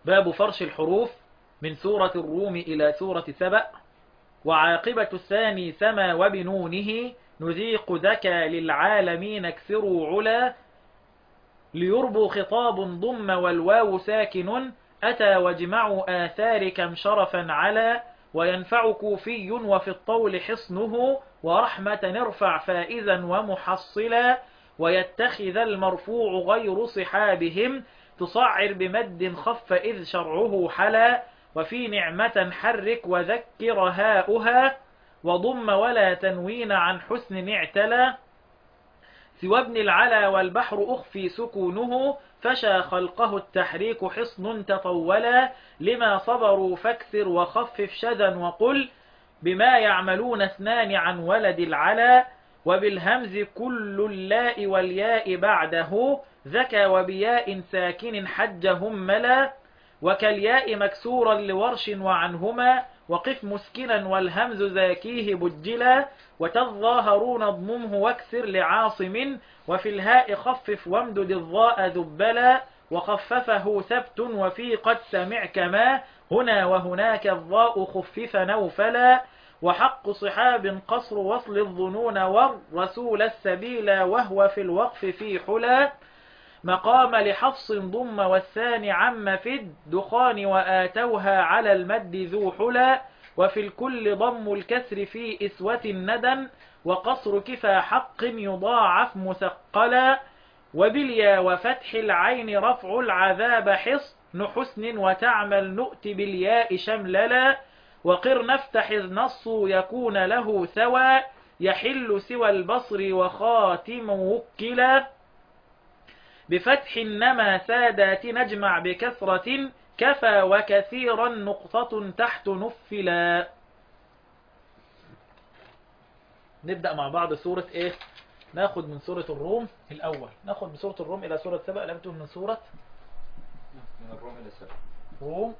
باب فرش الحروف من سورة الروم إلى سورة سبأ. وعاقبة الثاني سما وبنونه نذيق ذكى للعالمين اكسروا علا ليربو خطاب ضم والواو ساكن أتى واجمعوا آثار كم شرفا على وينفع كوفي وفي الطول حصنه ورحمة نرفع فائزا ومحصلا ويتخذ المرفوع غير صحابهم تصعر بمد خف إذ شرعه حلا وفي نعمة حرك وذكر هاؤها وضم ولا تنوين عن حسن اعتلى سوى ابن العلا والبحر أخفي سكونه فشى خلقه التحريك حصن تطولا لما صبروا فاكثر وخفف شذا وقل بما يعملون اثنان عن ولد العلا وبالهمز كل اللاء والياء بعده ذكى وبياء ساكن حجهم ملا وكالياء مكسورا لورش وعنهما وقف مسكنا والهمز ذاكيه بجلا وتظاهرون اضممه واكسر لعاصم وفي الهاء خفف وامدد الضاء ذبلا وخففه ثبت وفي قد سمع كما هنا وهناك الضاء خفف نوفلا وحق صحاب قصر وصل الظنون والرسول السبيل وهو في الوقف في حلا مقام لحفص ضم والثاني عم في الدخان وآتوها على المد ذو حلا وفي الكل ضم الكسر في إسوة ندى وقصر كفى حق يضاعف مثقلا وباليا وفتح العين رفع العذاب حصن حسن وتعمل نؤت بالياء شمللا وقر نفتح إذ نص يكون له ثوى يحل سوى البصر وخاتم وكلا بفتح النما سادات نجمع بكثرة كفى وكثيرا نقطة تحت نفلا. نبدأ مع بعض سورة ايه؟ ناخد من سورة الروم الأول، ناخد من سورة الروم إلى سورة سبأ. لم تكن من سورة من الروم إلى سبأ، روم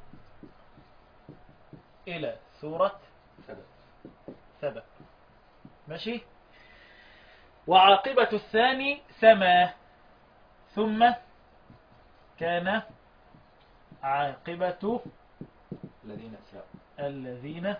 إلى سورة سبأ. ماشي. وعاقبة الثاني سما ثم كان عاقبة الذين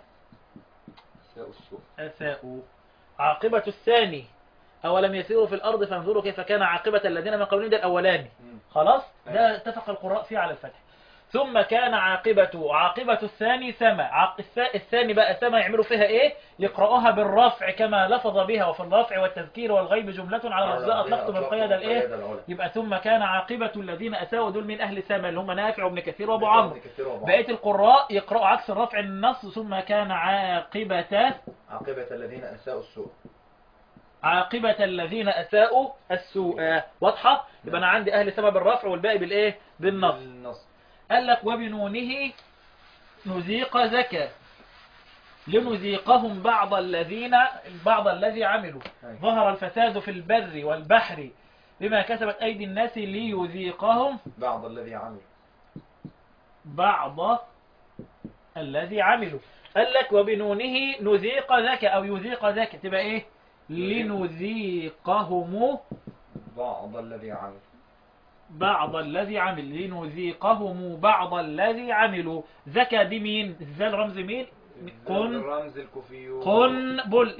أساءوا. عاقبة الثاني أولم يسيروا في الأرض فانظروا كيف كان عاقبة الذين من قبلهم. ده الأولاني خلاص، ده اتفق القراء فيه على الفتح. ثم كان عاقبة الثاني سما. الثاني بقى سما يعملوا فيها ايه؟ يقرأوها بالرفع كما لفظ بها، وفي الرفع والتذكير والغيب جملة على لفظها أطلقتم القيد الايه؟ يبقى ثم كان عاقبة الذين أساءوا دول من أهل سما اللي هم نافع وابن كثير وابو عمرو. بقية القراء يقرأوا عكس الرفع النص ثم كان عاقبة الذين أساءوا السوء. عاقبة الذين أساءوا السوء. واضحة؟ يبقى أنا عندي أهل سما بالرفع والباقي بالإيه؟ بالنص. قال لك وبنونه نذيق زكى لنذيقهم بعض الذي عملوا ظهر الفساد في البر والبحر بما كسبت أيدي الناس ليذيقهم بعض الذي عملوا. قال لك وبنونه نذيق زكى أو يذيق زكى تبقى إيه؟ لنذيقهم بعض الذي عمل لنذيقهم بعض الذي عملوا. زكى دي مين؟ ازاي الرمز مين؟ الرمز الكوفي. قنبل.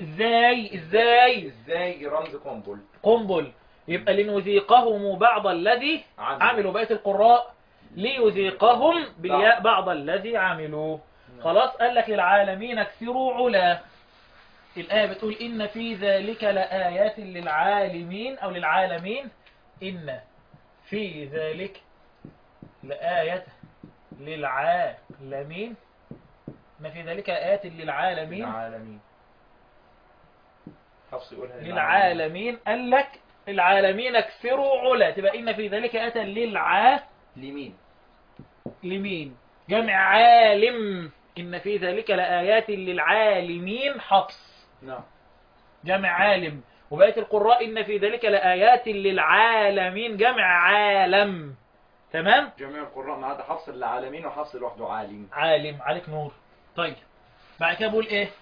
ازاي رمز قنبل. يبقى لنذيقهم بعض الذي عملوا. بقية القراء ليذيقهم بالياء بعض الذي عملوا. خلاص. قال لك للعالمين اكثروا علا. الآية بتقول إن في ذلك لآيات للعالمين أو للعالمين. إن في ذلك لآية للعالمين. ما في ذلك آيات للعالمين. للعالمين. قال لك العالمين اكثروا علا تبقى إن في ذلك آيات لمين جمع عالم. إن في ذلك لآيات للعالمين حفص. نعم. جمع عالم. وبقية القراء إن في ذلك لآيات للعالمين جمع عالم. تمام. جميع القراء ما عدا حفص للعالمين وحفص لوحده عالم. عليك نور. طيب بعد كده بقول ايه؟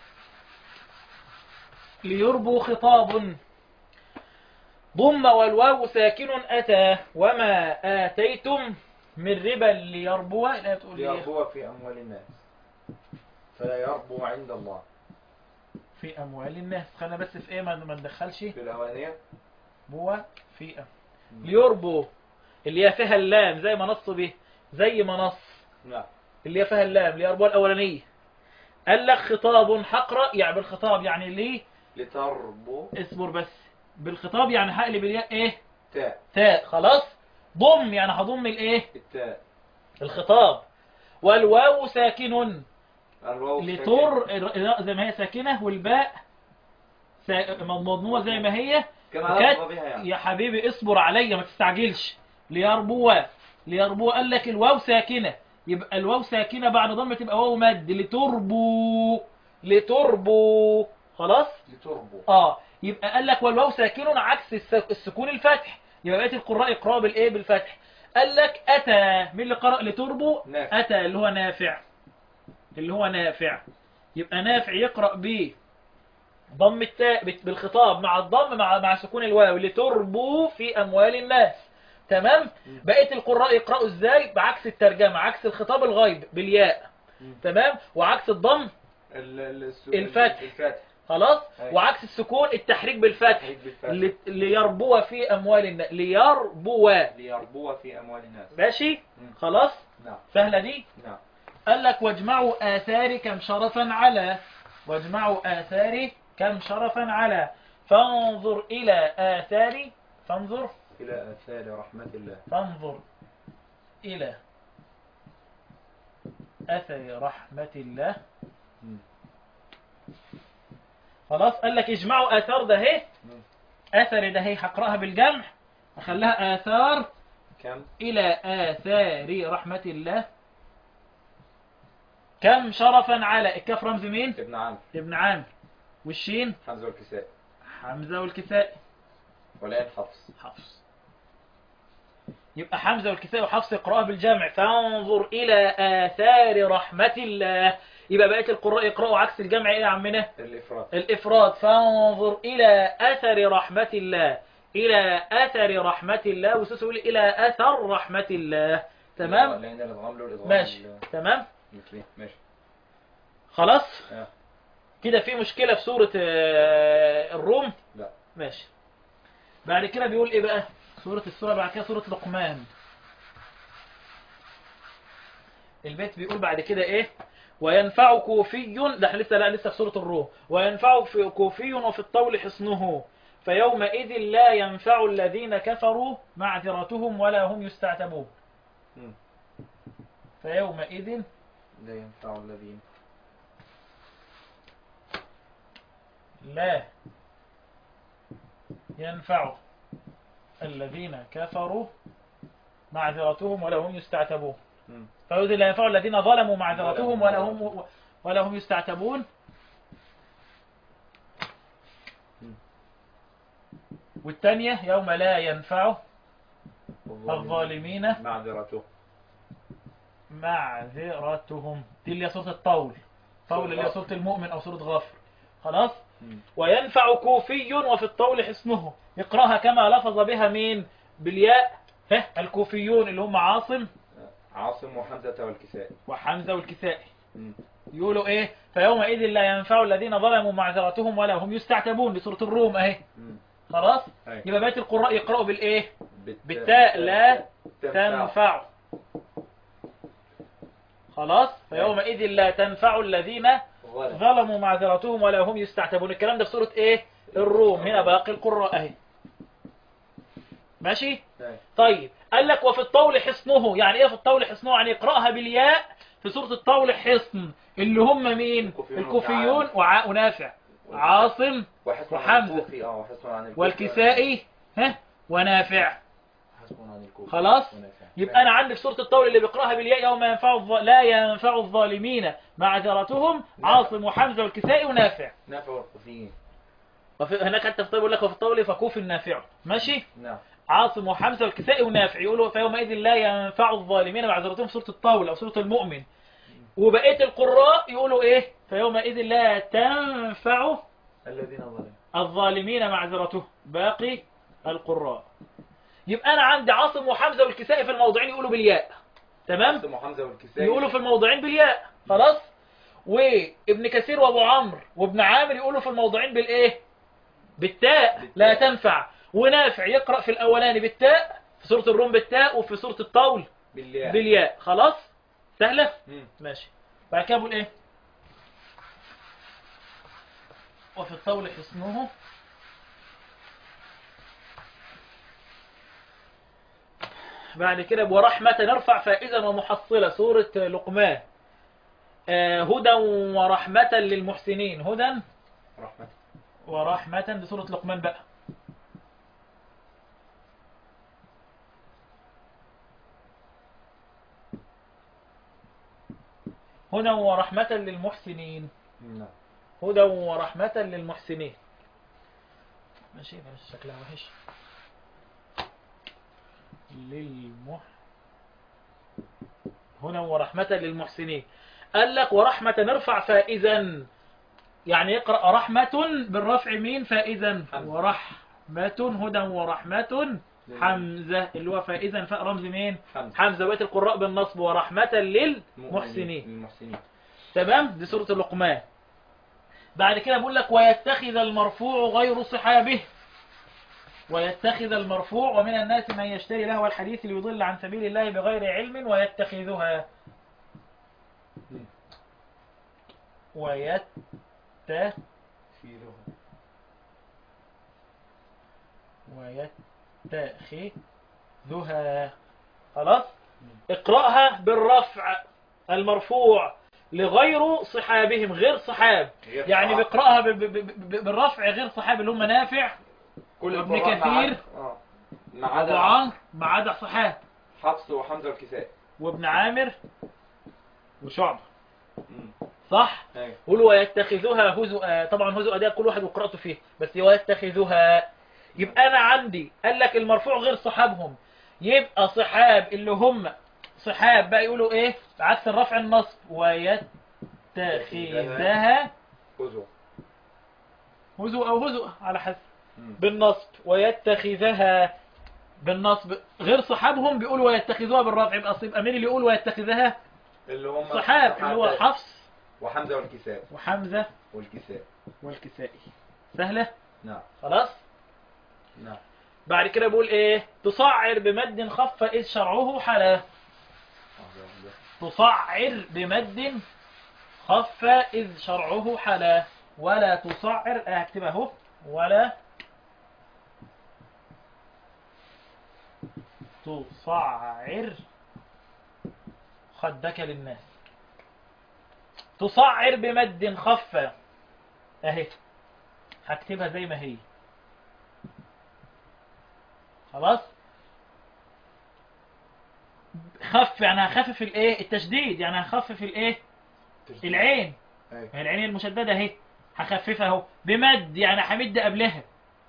ليربو خطاب ضم والواو ساكن أتى وما آتيتم من ربا ليربو، لا تقول لي ليربو في أموال الناس فلا يربو عند الله. في أموال الناس. خلينا بس في إيه، ما ندخلش في الأولانية بوا في ليربو اللي هي فيها اللام زي ما نص به، زي ما نص نعم. اللي هي فيها اللام ليربو الأولانية. قال لك خطاب حقرأ، يعني بالخطاب يعني ليه لتربو. اصبر بس، بالخطاب يعني هقلب الياء ايه تاء. تاء. خلاص. ضم يعني هضم الايه التاء. الخطاب. والواو ساكن الواو لتر زي ما هي ساكنة، والباء مضمومة زي ما هي. كما لفظ بها يعني. يا حبيبي اصبر عليا ما تستعجلش. ليربوا ليربوا قال لك الواو ساكنة، يبقى الواو ساكنة بعد ضمة تبقى واو مد. لتربو لتربو. خلاص. لتربو. يبقى قال لك والواو ساكن عكس السكون الفتح، يبقى بقية القراء يقرأوا بالايه بالفتح. قال لك اتى، مين اللي قرأ لتربو؟ نافع. اتى اللي هو نافع، اللي هو نافع. يبقى نافع يقرأ ب ضم التاء بالخطاب مع الضم مع سكون الواو. لتربو في اموال الناس. تمام. بقية القراء يقرأوا ازاي؟ بعكس الترجمة، عكس الخطاب الغيب بالياء. تمام. وعكس الضم الفتح. خلاص. وعكس السكون التحريك بالفتح. ليربو في اموال الناس. ليربو في اموال الناس. ماشي. خلاص. نعم. سهله دي. نعم. قال لك واجمعوا آثاري كم شرفا على، واجمعوا آثاري كم شرفا على، فانظر إلى آثاري، فانظر إلى آثار رحمة الله، فانظر إلى أثر رحمة الله. خلاص. قال لك اجمعوا آثار ده هي، أثر ده هي هقرأها بالجمع أخليها آثار كم إلى آثار رحمة الله كم شرفا على. الكاف رمز مين؟ ابن عامر. ابن عامر. والشين حمزة والكسائي. حمزة والكسائي. والآن حفص. حفص. يبقى حمزة والكسائي وحفص يقرأها بالجمع. فانظر إلى آثار رحمة الله. يبقى بقية القراء يقرأوا عكس الجمع. إيه يا عمنا؟ الإفراد. فانظر إلى أثر رحمة الله، إلى أثر رحمة الله. وسوس يقول إلى أثر رحمة الله. تمام. ماشي. تمام. ماشي. خلاص. كده في مشكلة في سورة الروم؟ لا. ماشي. بعد كده بيقول ايه بقى السورة بعد كده سورة لقمان. البيت بيقول بعد كده ايه؟ وينفع كوفي، ده احنا لسه في سورة الروم. وينفع في كوفي وفي الطول حصنه، فيومئذ لا ينفع الذين كفروا معذرتهم ولا هم يستعتبون. فيومئذ لا ينفع الذين لا ينفع الذين كفروا معذرتهم ولا هم يستعتبون. فيومئذ لا ينفع الذين ظلموا معذرتهم ولا هم يستعتبون. والثانية يوم لا ينفع الظالمين معذرتهم. دي اللي هي سورة الطول. طول اللي هي سورة المؤمن أو سورة غافر. خلاص. وينفع كوفي وفي الطول حصنه، يقرأها كما لفظ بها مين؟ بالياء. الكوفيون اللي هم عاصم وحمزة والكسائي. وحمزة والكسائي. يقولوا ايه؟ فيومئذ لا ينفع الذين ظلموا معذرتهم ولا هم يستعتبون. دي سورة الروم اهي. خلاص. يبقى بقية القراء يقرأوا بالايه؟ بالتاء لا تنفع. خلاص. فيومئذ لا تنفع الذين ظلموا معذرتهم ولا هم يستعتبون. الكلام ده في سورة ايه؟ الروم. هنا باقي القراء اهي. ماشي. طيب قال لك وفي الطول حصنه. يعني ايه في الطول حصنه؟ يعني يقرأها بالياء في سورة الطول حصن، اللي هم مين؟ الكوفيون ونافع عاصم وحمزة والكسائي ونافع. خلاص. يبقى انا عندي في سورة الطول اللي بيقرأها بالياء يوم لا ينفع الظالمين معذرتهم عاصم وحمزة والكسائي ونافع. نافع والكوفيين. هناك حتى في الطول يقول لك وفي الطول فكوف النافع. ماشي. نعم. عاصم وحمزة والكسائي ونافع. يقولوا فيومئذ لا ينفع الظالمين معذرتهم في سورة الطول أو سورة المؤمن. وبقية القراء يقولوا إيه؟ فيومئذ لا تنفع الظالمين معذرتهم. باقي القراء. يبقى أنا عندي عاصم وحمزة والكسائي في الموضعين يقولوا بالياء. تمام. وحمزة والكسائي يقولوا في الموضعين بالياء. خلاص. وابن كثير وابو عمرو وابن عامر يقولوا في الموضعين بالايه؟ بالتاء لا تنفع. ونافع يقرأ في الاولاني بالتاء في سورة الروم بالتاء، وفي سورة الطول بالياء. بالياء. خلاص سهلة. مم. ماشي. بعد كده بقول ايه؟ وفي الطول حصنه. بعد كده ورحمة نرفع فائزا ومحصلة سورة لقمان. هدى ورحمة للمحسنين. هدى رحمة. ورحمة دي سورة لقمان بقى. هدى ورحمة للمحسنين. نعم. هدى ورحمة للمحسنين. ماشي بس شكلها وحش. هدى ورحمة للمحسنين. قال لك ورحمة نرفع فائزا، يعني يقرأ رحمة بالرفع مين؟ فائزا. ورحمة هدى ورحمة حمزة اللي هو فائزا فاء رمز مين؟ حمزة. بقيت القراء بالنصب ورحمة للمحسنين. تمام. دي سورة لقمان. بعد كده بقول لك ويتخذ المرفوع غير صحابه. ويتخذ المرفوع ومن الناس من يشتري لهو الحديث ليضل عن سبيل الله بغير علم ويتخذها. ويتخذها. خلاص. اقرأها بالرفع المرفوع لغير صحابهم، غير صحاب، يعني بيقرأها بالرفع غير صحاب اللي هم نافع وابن كثير وابو عمرو ما عدا صحاب حفص وحمزة والكسائي وابن عامر وشعبة. صح. أيوة. قولوا ويتخذوها هزؤا. طبعا هزؤا ده كل واحد وقرأته فيه، بس ويتخذوها. يبقى انا عندي قال لك المرفوع غير صحابهم، يبقى صحاب اللي هم صحاب بقى يقولوا ايه بعكس الرفع النصب؟ ويتخذها هزؤا او هزؤا على حسب بالنصب. ويتخذها بالنصب. غير صحابهم بيقولوا ويتخذوها بالرفع، يبقى مين اللي يقول ويتخذها؟ اللي هم صحاب اللي هو حفص وحمزة والكسائي. والكسائي. سهلة. نعم. خلاص. نعم. بعد كده بقول ايه؟ تصعر بمد خف إذ شرعه حلا. تصعر بمد خف إذ شرعه حلا. ولا تصعر. اكتبها اهو. ولا تصعر خدك للناس. تصعر بمد خف اهي، هكتبها زي ما هي. خلاص. خف يعني هخفف الايه؟ التشديد، يعني هخفف الايه؟ العين. أيوة. العين المشدده اهي هخففها اهو. بمد يعني همد قبلها.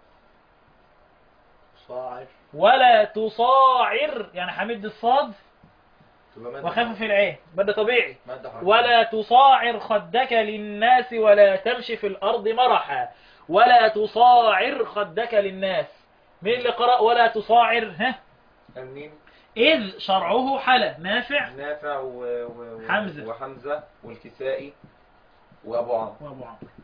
صاعر. ولا تصاعر يعني همد الصاد وخفف العين مد طبيعي. ولا تصاعر خدك للناس ولا تمشي في الأرض مرحا. ولا تصاعر خدك للناس. مين اللي قرأ ولا تصاعر؟ ها؟ مين؟ إذ شرعه حلا. نافع حمزة وحمزة والكسائي وأبو عمرو.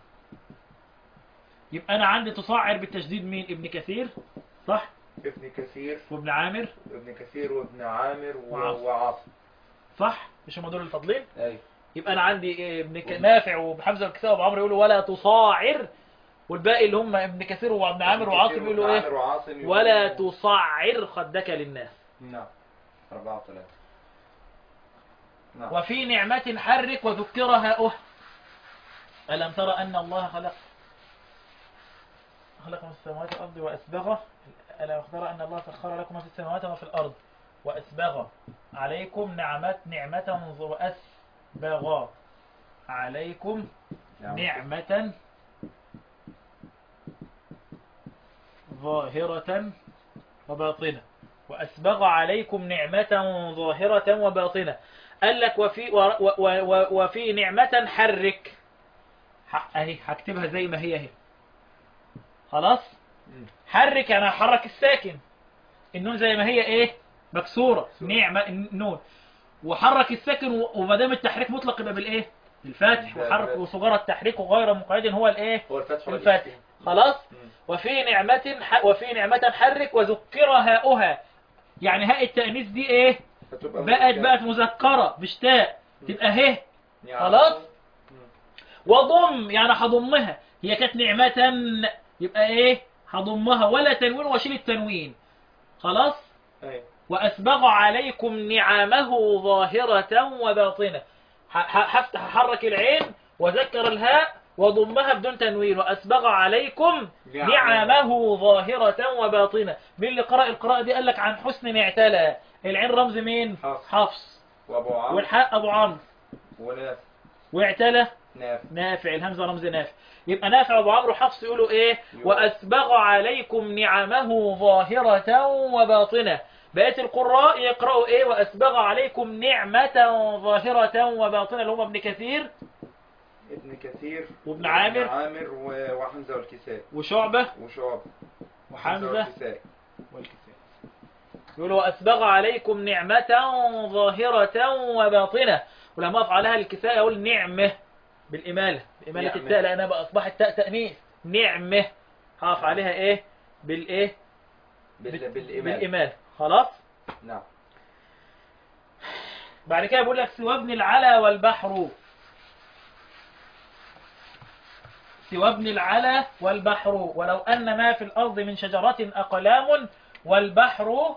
يبقى أنا عندي تصاعر بالتشديد مين؟ ابن كثير. صح؟ ابن كثير وابن عامر. ابن كثير وابن عامر وعاصم. صح؟ مش هم دول الفاضلين؟ ايوه. يبقى انا عندي نافع وحمزه والكسائي وابو عمرو يقولوا ولا تصاعر، والباقي اللي هم ابن كثير وابن عامر وعاصم يقولوا ايه؟ ولا تصعر خدك للناس. نعم. 4 و3. نعم. وفي نعمة حرك وذكرها ألم ترى أن الله خلق من السماوات والأرض وأسبغ. ألم ترى أن الله سخر لكم في السماوات وفي الأرض وأسبغ عليكم نعمة وأسبغ عليكم نعمة ظاهرة وباطنة. وأسبغ عليكم نعمة ظاهرة وباطنة. قال لك وفي نعمة حرك اهي، هكتبها زي ما هي اهي. خلاص. حرك يعني هحرك الساكن. النون زي ما هي ايه؟ مكسورة. نعمة النون. وحرك الساكن وما دام التحريك مطلق يبقى بالايه؟ الفتح. وحرك وصغر التحريك وغير مقيد هو الايه؟ هو الفتح ولا الفتح. الإسكان؟ خلاص. مم. وفي نعمة حرك وذكر هاؤها، يعني هاء التأنيث دي ايه؟ فتبقى بقت مذكرة مش تاء، تبقى ه. يعني خلاص. مم. وضم يعني هضمها، هي كانت نعمة يبقى ايه؟ هضمها ولا تنوين واشيل التنوين. خلاص. أيوة. وأسبغ عليكم نعمه ظاهرة وباطنة، هفتح أحرك العين وذكر الهاء وضمها بدون تنوين. وأسبغ عليكم نعمه ظاهرة وباطنة. مين اللي قرأ القراءة دي؟ قال لك عن حسن اعتلى. العين رمز مين؟ حفص. وأبو عمرو والحاء أبو عمرو. ونافع. واعتلى نافع. نافع. الهمزة رمز نافع. يبقى نافع أبو عمرو حفص يقولوا إيه؟ وأسبغ عليكم نعمه ظاهرة وباطنة. بقية القراء يقرأوا إيه؟ وأسبغ عليكم نعمة ظاهرة وباطنة، اللي هم ابن كثير ابن كثير وابن عامر وحمزة والكسائي وشعبة وشعبة وحمزة والكسائي. يقولوا وأسبغ عليكم نعمة ظاهرة وباطنة. ولما أقف عليها الكساء أقول نعمة بالإمالة، بإمالة نعمة. التاء لأنها بقى أصبحت تاء تأنيث. نعمة هقف عليها إيه؟ بالإيه؟ بالإمالة. خلاص. نعم. بعد كده بيقول لك سوى ابن العلا والبحر. سوى ابن العلا والبحر ولو أن ما في الأرض من شجرة أقلام والبحر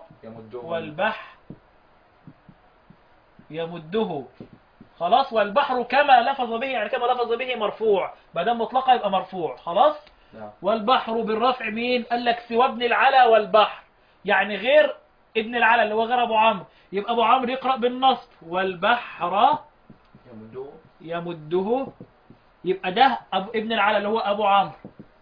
يمده. خلاص. والبحر كما لفظ به، يعني كما لفظ به مرفوع، ما دام مطلقه يبقى مرفوع. خلاص. نعم. والبحر بالرفع مين؟ قال لك سوى ابن العلا والبحر، يعني غير ابن العلا اللي هو غير ابو عمرو. يبقى ابو عمرو يقرأ بالنصب والبحر يمده. يبقى ده ابن العلا اللي هو ابو عمرو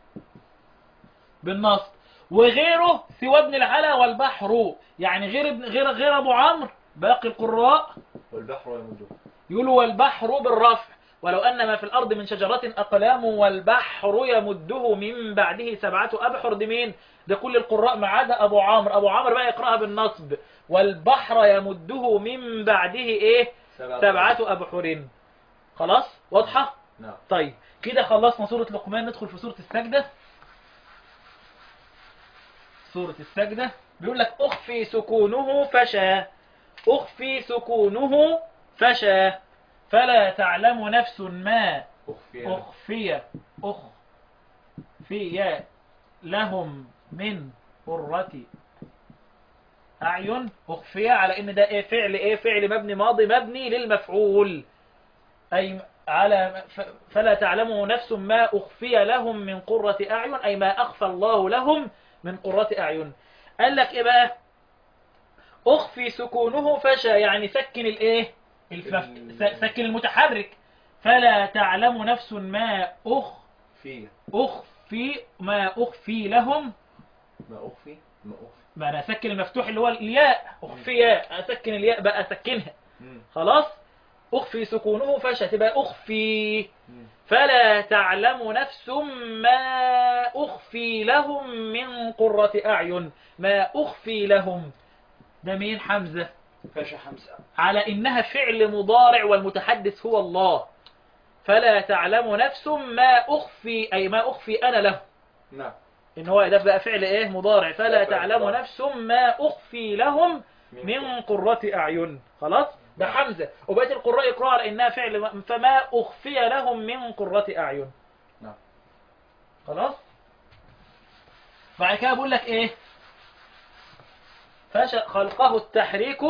بالنصب، وغيره سوى ابن العلا والبحر، يعني غير ابو عمرو باقي القراء والبحر يمده يقولوا والبحر بالرفع. ولو أن ما في الأرض من شجرة أقلام والبحر يمده من بعده 7 أبحر. دي مين؟ ده كل القراء ما عدا أبو عمرو. أبو عمرو بقى يقرأها بالنصب والبحر يمده من بعده إيه؟ 7 أبحر. خلاص. واضحة؟ نعم. طيب كده خلصنا سورة لقمان، ندخل في سورة السجدة. سورة السجدة بيقول لك أخفي سكونه فشى. أخفي سكونه فشى فلا تعلم نفس ما أخفي لهم من قرة أعين. أخفي على إن ده إيه؟ فعل إيه؟ فعل مبني ماضي مبني للمفعول، أي على فلا تعلم نفس ما أخفي لهم من قرة أعين، أي ما أخفى الله لهم من قرة أعين. قال لك إيه بقى؟ أخفي سكونه فشى، يعني سكن الإيه؟ سكن المتحرك. فلا تعلم نفس ما أخفي لهم. ما أنا أسكن المفتوح اللي هو الياء. أخفي أسكن الياء بقى أسكنها. خلاص. أخفي سكونه فشى تبقى أخفي. فلا تعلم نفس ما أخفي لهم من قرة أعين. ما أخفي لهم ده مين؟ حمزة. فشى حمزة على إنها فعل مضارع والمتحدث هو الله. فلا تعلم نفس ما أخفي، أي ما أخفي أنا له. نعم. إن هو ده بقى فعل إيه؟ مضارع. فلا تعلم نفس ما أخفي لهم من قرة أعين. خلاص. ده حمزة. وبقية القراء يقرأوا على إنها فعل فما أخفي لهم من قرة أعين. نعم. خلاص. بعد كده بقول لك إيه؟ خلقه التحريك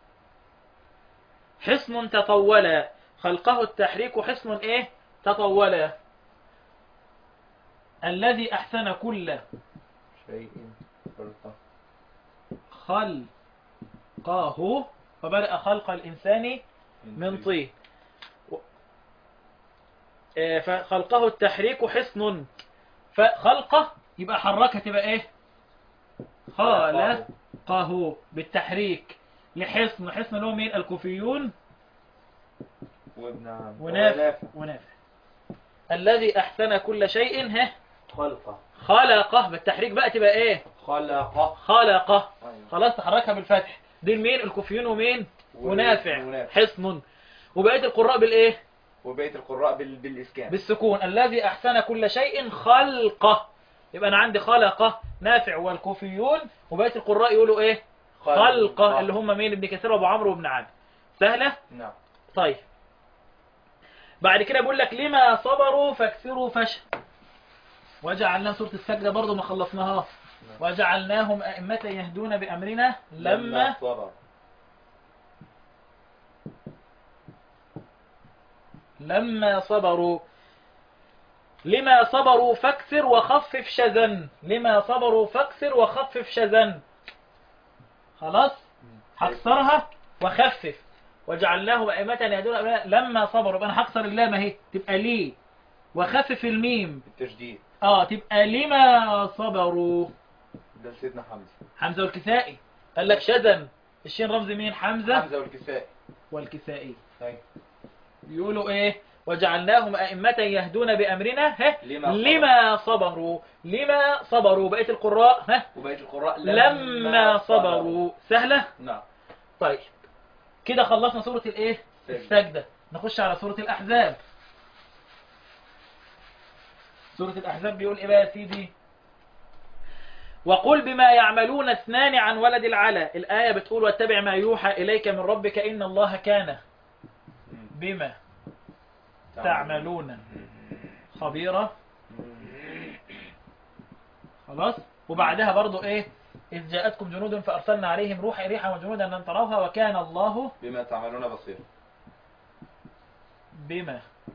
حصن تطولا. خلقه التحريك حصن إيه؟ تطولا. الذي أحسن كل شيء خلقه فبدأ خلق الإنسان من طين. فخلقه التحريك حصن. فخلقه يبقى حركه تبقى إيه؟ خلقه بالتحريك لحصن. حصن اللي هو مين؟ الكوفيون ونافع. الذي أحسن كل شيء خلقه بالتحريك بقى تبقى إيه؟ خلقه. خلاص تحركها بالفتح. دي مين؟ الكوفيون ومين؟ ونافع حصن. وبقية القراء بالايه؟ وبقية القراء بالإسكان بالسكون. الذي أحسن كل شيء خلقه. يبقى أنا عندي خلقه نافع والكوفيون، وبقية القراء يقولوا إيه؟ خلقه، اللي هم مين؟ ابن كثير وابو عمرو وابن عامر. سهلة؟ نعم. طيب بعد كده بيقول لك لما صبروا فاكثروا فشل. وجعلنا سورة السجدة برضو ما خلصناها. وجعلناهم أئمة يهدون بأمرنا لما صبروا. لما صبروا. لما صبروا فاكثر وخفف شذا. لما صبروا فاكثر وخفف شذا. خلاص هكسرها وخفف. وجعلناهم أئمة يهدون بأمرنا لما صبروا. يبقى أنا هكسر اللام اهي تبقى ليه، وخفف الميم التشديد تبقى لما صبروا. ده سيدنا حمزة. حمزة والكسائي قال لك شذا. الشين رمز مين؟ حمزة والكسائي. والكسائي. طيب يقولوا ايه؟ وجعلناهم أئمة يهدون بأمرنا لما صبروا. لما صبروا. بقية القراء وبقية القراء لما صبروا. سهلة؟ نعم. طيب كده خلصنا سورة الايه؟ السجدة. نخش على سورة الأحزاب. سورة الأحزاب بيقول ايه بقى يا سيدي؟ وقل بما يعملون اثنان عن ولد العلا. الآية بتقول واتبع ما يوحى إليك من ربك إن الله كان بما تعملون خبيرة. خلاص. وبعدها برضو ايه؟ إذ جاءتكم جنود فأرسلنا عليهم ريحا وجنودا لم تروها وكان الله بما تعملون بصير. بما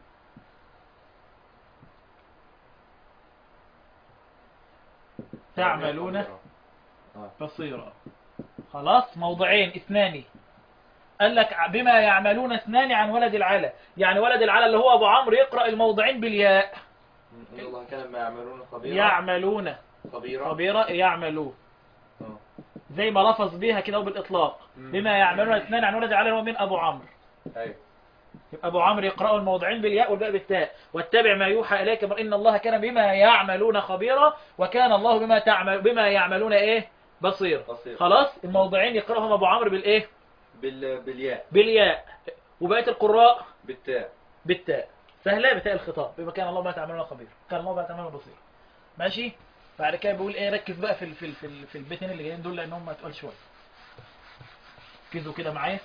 تعملون بصيرا. خلاص. موضعين اثنان. قال لك بما يعملون اثنان عن ولد العلا. يعني ولد العلا اللي هو أبو عمرو يقرأ الموضعين بالياء. إن الله كان ما يعملون خبيرا. يعملون خبيرا يعملون. زي ما لفظ بيها كده وبالإطلاق. بما يعملون اثنان عن ولد العلا هو من أبو عمرو. أيوه. يبقى أبو عمرو يقرأوا الموضعين بالياء والباء بالتاء. واتبع ما يوحى إليك إن الله كان بما يعملون خبيرا وكان الله بما يعملون إيه؟ بصير. خلاص. الموضعين يقرأهم أبو عمرو بالإيه؟ بالياء. وبقية القراء بالتاء. سهلة بتاء الخطاب. بما كان الله بما تعملون خبير. كان الله بما تعملون بصير. ماشي. بعد كده بيقول ايه؟ ركز بقى في البيتين اللي جايين دول لانهم تقال شويه. ركزوا كده معايا.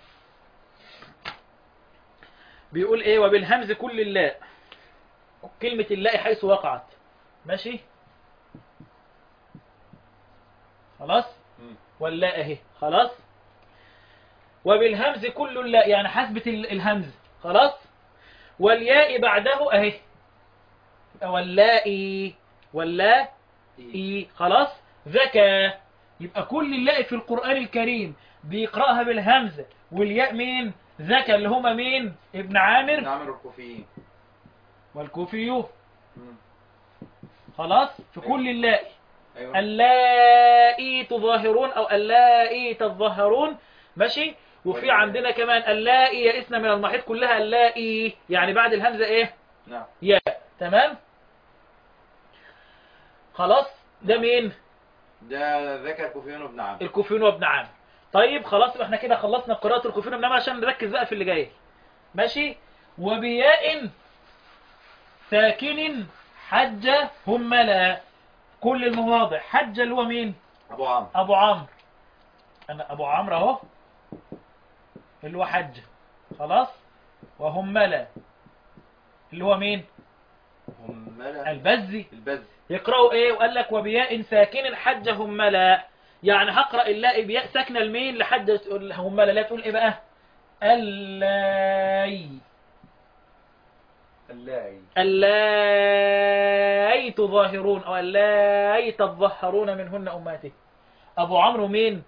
بيقول ايه؟ وبالهمز كل اللاء. كلمة اللاء حيث وقعت. ماشي. خلاص. واللاء اهي. خلاص. وبالهمز كل اللاء يعني حسبة الهمز. خلاص. والياء بعده اهي. واللائي واللائي. خلاص. ذكى. يبقى كل اللاء في القرآن الكريم بيقرأها بالهمزة. والياء مين؟ ذكى اللي هما مين؟ ابن عامر الكوفيين والكوفيون. خلاص. في كل اللاء. أيوة. اللائي تظاهرون أو اللائي تظهرون. ماشي. وفي عندنا كمان اللائي يئسن من المحيط. كلها اللائي يعني بعد الهمزة ايه؟ نعم. ياء. تمام. خلاص. ده مين؟ ده ذكر الكوفيون وابن عامر. الكوفيون وابن عامر. طيب خلاص احنا كده خلصنا قراءة الكوفيون وابن عامر عشان نركز بقى في اللي جاي. ماشي. وبياء ساكن حج هملا. كل المواضع. حج اللي هو مين؟ ابو عمرو. انا ابو عمرو اهو اللي هو حج. خلاص. وهملا اللي هو مين؟ البزي. يقرأوا ايه؟ وقال لك وبياء ساكن حج هملا. يعني هقرأ اللاء بياء ساكنة لمين؟ لحد هملا. لا تقول ايه بقى؟ اللائي تظاهرون او اللائي تظهرون منهن امهاتكم. ابو عمرو مين؟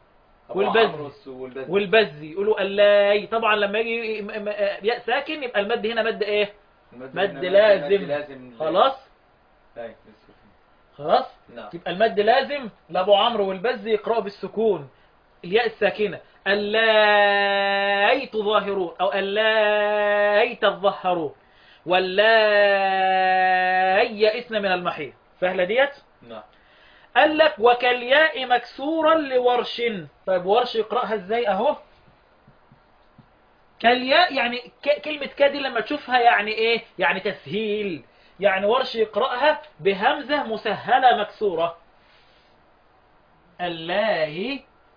والبزي يقولوا اللائي. طبعا لما يجي ياء ساكن يبقى المد هنا مد ايه؟ مد لازم. خلاص. خلاص. يبقى المد لازم لابو عمرو والبزي يقرأوا بالسكون الياء الساكنة. اللائي تظاهرون او اللائي تظهرون واللائي يئسن من المحيض. سهلة ديت؟ نعم. قال لك وكالياء مكسورا لورش. طيب ورش يقرأها ازاي؟ اهو كالياء يعني كلمة كادي لما تشوفها يعني ايه؟ يعني تسهيل. يعني ورش يقرأها بهمزة مسهلة مكسورة. الله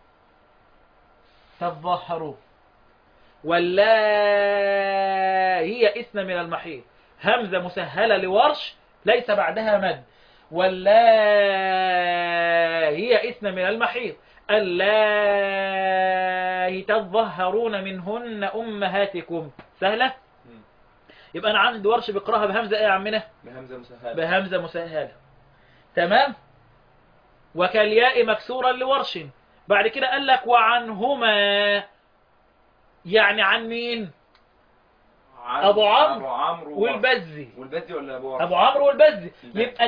تظهروا واللائي يئسن من المحيض. همزة مسهلة لورش ليس بعدها مد. واللائي يئسن من المحيض. اللائي تظهرون منهن أمهاتكم. سهلة؟ يبقى أنا عندي ورش بقراها بهمزة إيه يا عمنا؟ بهمزة مسهلة. بهمزة مسهلة. تمام؟ وكالياء مكسورا لورش. بعد كده قال لك وعنهما، يعني عن مين؟ أبو عمرو والبزي. والبزي ولا أبو أبو عمرو والبزي. يبقى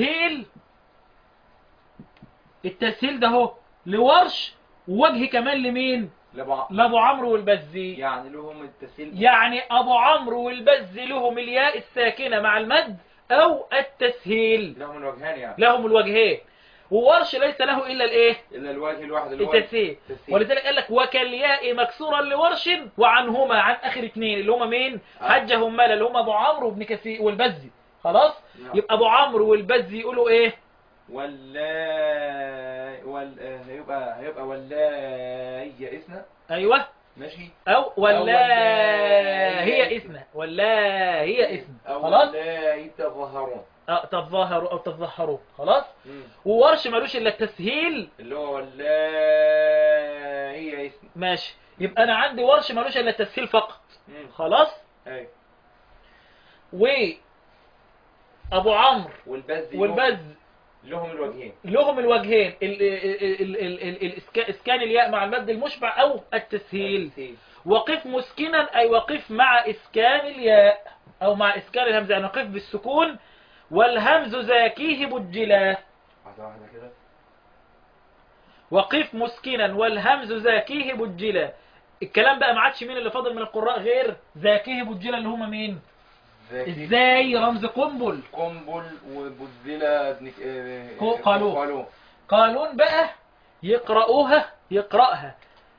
التسهيل ده هو لورش، ووجه كمان لمين؟ لأبو عمرو والبزي. يعني لهم التسهيل، يعني أبو عمرو والبزي لهم الياء الساكنة مع المد أو التسهيل. لهم الوجهان يعني. لهم الوجهين. وورش ليس له إلا الإيه؟ إلا الوجه الواحد اللي هو التسهيل. ولذلك قال لك وكالياء مكسورا لورش وعنهما، عن آخر اثنين اللي هما مين؟ حجة همالة اللي هما أبو عمرو وابن كثير والبزي. خلاص؟ يبقى أبو عمرو والبزي يقولوا إيه؟ هيبقى ولا يئسنا. أيوه ماشي. أو ولا هي إثنى. ولا هي إثنى. خلاص؟ ولا يتظاهرون. تظاهروا أو تظاهروا. خلاص؟ وورش مالوش إلا التسهيل اللي هو ولا هي إثنى. ماشي. يبقى أنا عندي ورش مالوش إلا التسهيل فقط. خلاص؟ أيوه. وأبو عمرو والبز لهم الوجهين. إسكان الياء مع المد المشبع أو التسهيل. وقف مسكنا أي وقف مع إسكان الياء أو مع إسكان الهمزة، يعني وقف بالسكون. والهمز زاكيه بجلا. واحدة كده. وقف مسكنا والهمز زاكيه بجلا. الكلام بقى ما عادش مين اللي فاضل من القراء غير زاكيه بجلا اللي هم مين؟ ازاي؟ رمز قنبل وبذلة ابن قالون بقى يقرأها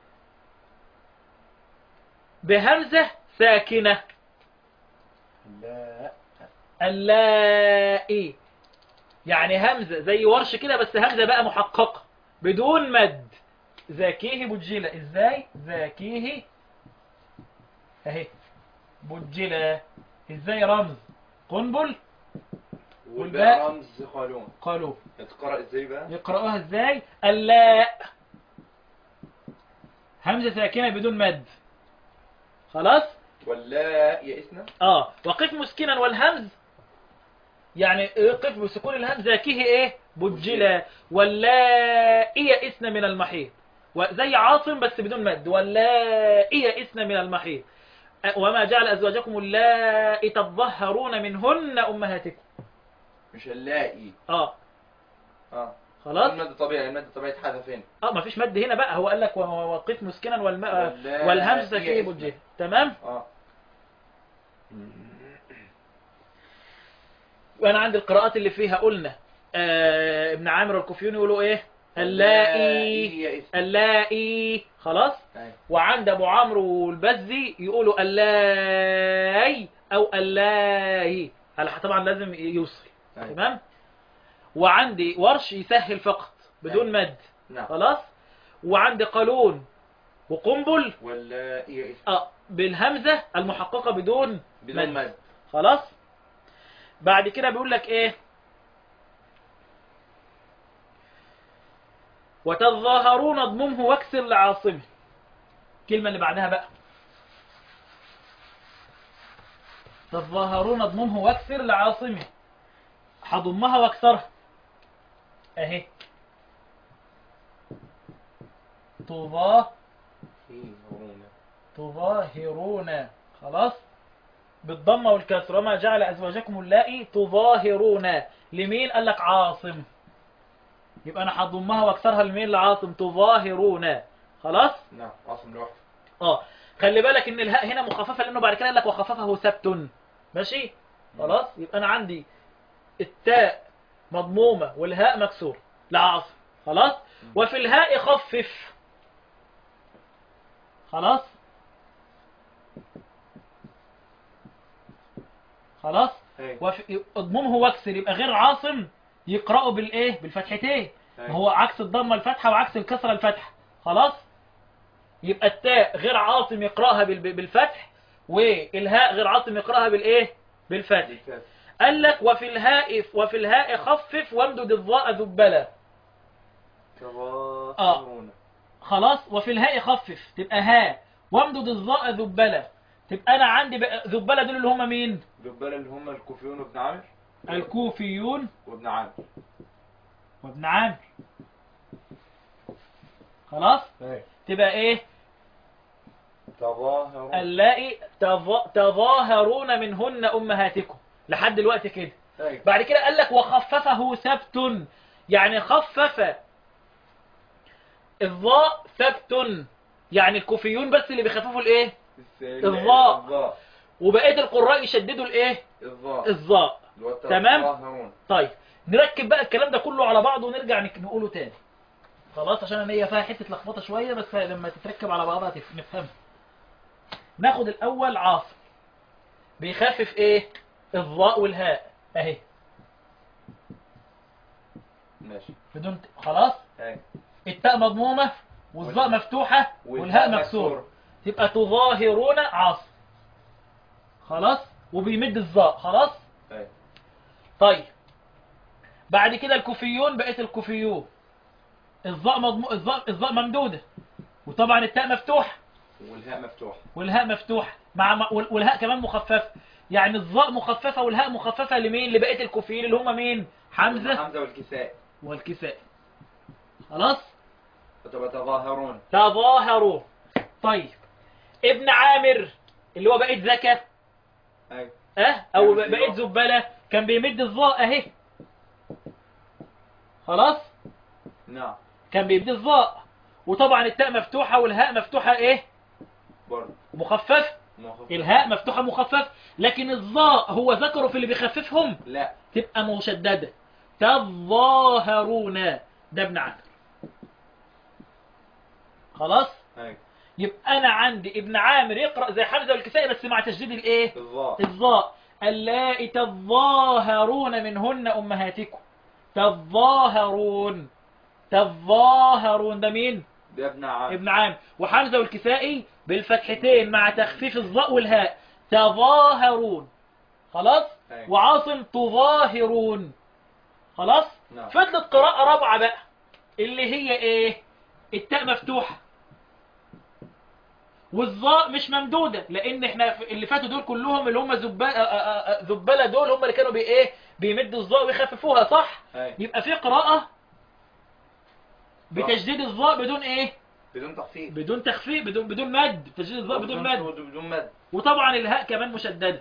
بهمزة ساكنة. اللائي يعني همزة زي ورش كده، بس همزة بقى محققة بدون مد. زاكيه بجلة. ازاي؟ زاكيه اهي بجلة. ازاي؟ رمز قنبل والباء رمز قالون. يتقرأ ازاي بقى؟ يقرأوها ازاي؟ اللاء همزة ساكنة بدون مد. خلاص؟ واللاء يئسنا. وقف مسكنا والهمز يعني قف بسكون الهمز. زاكيه ايه؟ بجلا. واللاء يئسن من المحيض. وزي عاصم بس بدون مد. واللاء يئسن من المحيض. وما جعل أزواجكم اللائي تظهرون منهن أمهاتكم. مش اللائي. خلاص. المد طبيعي اتحذف هنا. ما فيش مد هنا بقى. هو قال لك وقف مسكنا والهمز ساكنه بوجه. تمام. وانا عندي القراءات اللي فيها قلنا ابن عامر الكوفيوني يقولوا ايه؟ اللائي. خلاص. وعند ابو عمرو والبزي يقولوا اللاي او اللاي. طبعا لازم يوصل. تمام. وعندي ورش يسهل فقط بدون مد. خلاص. وعندي قالون وقنبل واللائي بالهمزة المحققة بدون مد. خلاص. بعد كده بيقول لك ايه؟ وتظاهرون اضممه واكسر لعاصمه. الكلمة اللي بعدها بقى تظاهرون اضممه واكسر لعاصمه. هضمها واكسرها اهي. تظاهرون. خلاص. بالضمة والكسر. وما جعل أزواجكم اللائي تظاهرون. لمين؟ قال لك عاصم. يبقى أنا هضمها واكسرها لمين؟ لعاصم. تظاهرون. خلاص. نعم. عاصم لوحده. خلي بالك ان الهاء هنا مخففة، لأنه بعد كده قال لك وخففه سبت. ماشي. خلاص. يبقى أنا عندي التاء مضمومة والهاء مكسور لعاصم. خلاص. وفي الهاء خفف. خلاص. خلاص. أيوة. اضممه واكسر يبقى غير عاصم يقرأه بالايه؟ بالفتحتين. أيوة. هو عكس الضمه الفتحه وعكس الكسره الفتحه. خلاص. يبقى التاء غير عاصم يقرأها بالفتح، والهاء غير عاصم يقرأها بالايه؟ بالفتح. قال لك وفي الهاء خفف وامدد الظاء ذبلا. خلاص. وفي الهاء خفف تبقى ها، وامدد الظاء ذبلا. تبقى انا عندي ذبلا دول اللي هم مين؟ ذبلا اللي هم الكوفيون وابن عامر. الكوفيون وابن عامر. وابن عامر. خلاص. تبقى ايه؟ تظاهرون. اللائي تظاهرون منهن امهاتكم لحد دلوقتي كده. بعد كده قال لك وخففه ثبت، يعني خفف الظاء ثبت، يعني الكوفيون بس اللي بيخففوا الايه؟ الظاء. وبقيه القراء يشددوا الايه؟ الظاء. تمام. طيب نركب بقى الكلام ده كله على بعضه ونرجع نقوله تاني. خلاص، عشان هي فيها حته لخبطه شويه، بس لما تتركب على بعضها نفهمها. ناخد الاول عاصم بيخفف ايه؟ الظاء والهاء اهي. ماشي. بدون خلاص. التاء مضمومه والظاء مفتوحه والهاء مكسوره، تبقى تظاهرون عاصم. خلاص. وبيمد الظاء. خلاص. طيب بعد كده الكوفيون، بقيت الكوفيون الظاء ممدوده، وطبعا التاء مفتوحه والهاء مفتوحه والهاء كمان مخففه. يعني الظاء مخففه والهاء مخففه لمين؟ لبقيه الكوفيين اللي هم مين؟ حمزه والكسائي. خلاص. فتبقى تظاهرون. طيب ابن عامر اللي هو بقيت زكا او بقيت زبله كان بيمد الظاء اهي. خلاص. نعم. كان بيمد الظاء، وطبعا التاء مفتوحه والهاء مفتوحه ايه؟ برضه مخفف. الهاء مفتوحه مخفف، لكن الظاء هو ذكره في اللي بيخففهم؟ لا، تبقى مشدده. تظاهرون. ده ابن عامر. خلاص. يبقى انا عندي ابن عامر يقرأ زي حمزه والكسائي بس مع تشديد الايه؟ الظاء. اللائي تظاهرون منهن امهاتكم. تظاهرون. ده مين؟ ده ابن عامر. وحمزه والكسائي بالفتحتين مع تخفيف الظاء والهاء. تظاهرون. خلاص. وعاصم تظاهرون. خلاص. فضلت قراءة رابعة بقى اللي هي ايه؟ التاء مفتوحة والظاء مش ممدودة، لان احنا اللي فاتوا دول كلهم اللي هم ذبالة دول هم اللي كانوا بيمدوا الظاء ويخففوها، صح؟ يبقى في قراءة بتجديد الظاء بدون ايه؟ بدون تخفيف، بدون مد. تجديد الظاء بدون مد. وطبعا الهاء كمان مشددة.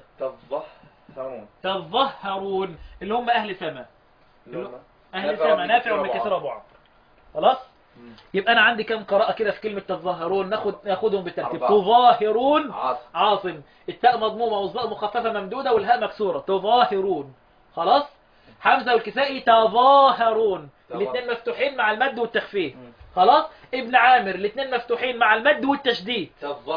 تظاهرون اللي هم اهل سما. اهل سما نافع ومن كثير ابو عمرو. خلاص. يبقى انا عندي كم قراءة كده في كلمة تظاهرون؟ ناخدهم بالترتيب. تظاهرون عاصم، التاء مضمومة والظاء مخففة ممدودة والهاء مكسورة. تظاهرون. خلاص. حمزة والكسائي تظاهرون، الاثنين مفتوحين مع المد والتخفيف. خلاص. ابن عامر الاثنين مفتوحين مع المد والتشديد.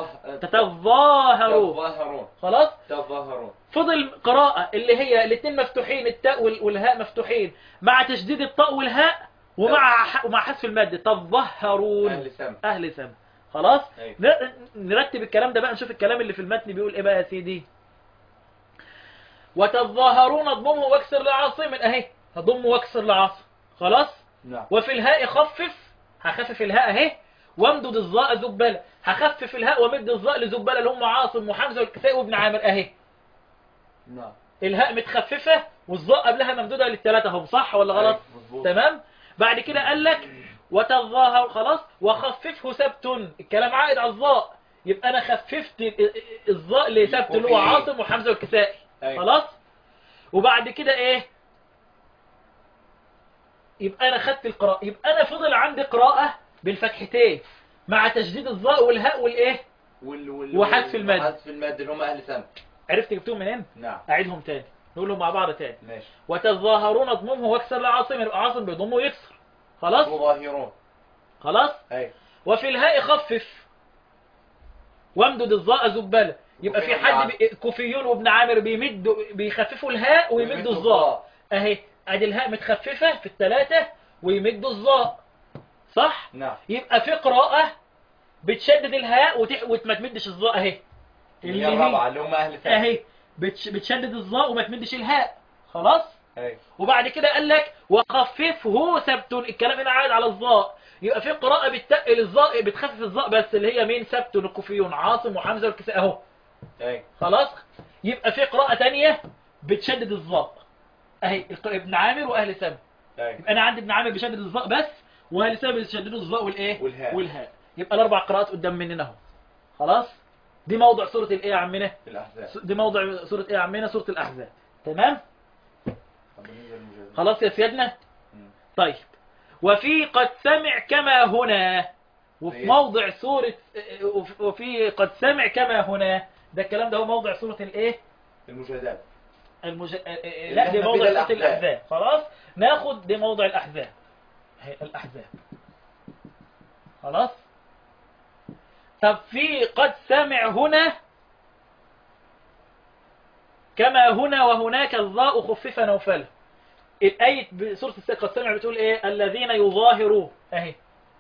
تظاهرون. خلاص. فضل قراءة اللي هي الاثنين مفتوحين، التاء والهاء مفتوحين مع تشديد الطاء والهاء ومع حذف المد. تظاهرون اهل سما. خلاص. نرتب الكلام ده بقى، نشوف الكلام اللي في المتن بيقول ايه بقى يا سيدي. وتظاهرون اضممه واكسر لعاصم اهي. هضم واكسر لعاصم. خلاص. وفي الهاء خفف، هخفف الهاء اهي. وامدد الظاء ذبالة، هخفف الهاء ومد الظاء لذبالة اللي هم عاصم وحمزة والكسائي وابن عامر اهي. الهاء متخففة والظاء قبلها ممدودة للثلاثة هم، صح ولا غلط؟ تمام. بعد كده قال لك وتظاهر. خلاص. وخففه ثبت، الكلام عائد على الظاء، يبقى انا خففت الظاء لثبت اللي هو عاصم وحمزة والكسائي. خلاص. وبعد كده ايه؟ يبقى انا خدت القراءة، يبقى انا فضل عندي قراءة بالفتحتين مع تشديد الظاء والهاء والايه؟ وحذف المد اللي هم اهل سما. عرفت جبتهم منين؟ نعم. اعيدهم تاني، نقولهم مع بعض تاني. ماشي. وتظاهرون اضممه واكسر لعاصم، يبقى عاصم بيضمه ويكسر. خلاص. تظاهرون. خلاص. وفي الهاء خفف وامدد الظاء ذبالة، يبقى في كوفيون حد وابن كوفيون وابن عامر بيخففوا الهاء ويمدوا الظاء. اهي ادي الهاء متخففة في الثلاثة ويمدوا الظاء، صح؟ نعم. يبقى في قراءة بتشدد الهاء وما تمدش الظاء اهي. اللي هي الرابعة اللي هم أهل ثاني. اهي بتشدد الظاء وما تمدش الهاء، خلاص؟ أي. وبعد كده قال لك وخففه ثبت، الكلام هنا عاد على الظاء. يبقى في قراءة بتتقل الظاء، بتخفف الظاء بس، اللي هي مين؟ ثبت الكوفيون عاصم وحمزة والكساء اهو. أي. خلاص. يبقى في قراءة تانية بتشدد الظاء اهي، ابن عامر واهل سبع. أي. يبقى انا عندي ابن عامر بيشدد الظاء بس، واهل سبع بيشددوا الظاء والايه؟ والهاء. يبقى الاربع قراءات قدام مننا اهو. خلاص. دي موضع سورة الايه يا عمنا؟ الأحزاب. دي موضع سورة ايه يا عمنا؟ سورة الاحزاب. تمام. خلاص يا سيادنا. طيب وفي قد سمع كما هنا، وفي موضع سورة، وفي قد سمع كما هنا، ده الكلام ده هو موضع سورة الايه؟ المجادلة. لا دي موضع سورة الأحزاب. خلاص ناخد دي موضع الأحزاب، هي الأحزاب. خلاص. طب في قد سمع هنا كما هنا وهناك الظاء خفف نوفل. الآية بسورة قد سمع بتقول ايه؟ الذين يظاهرون اهي.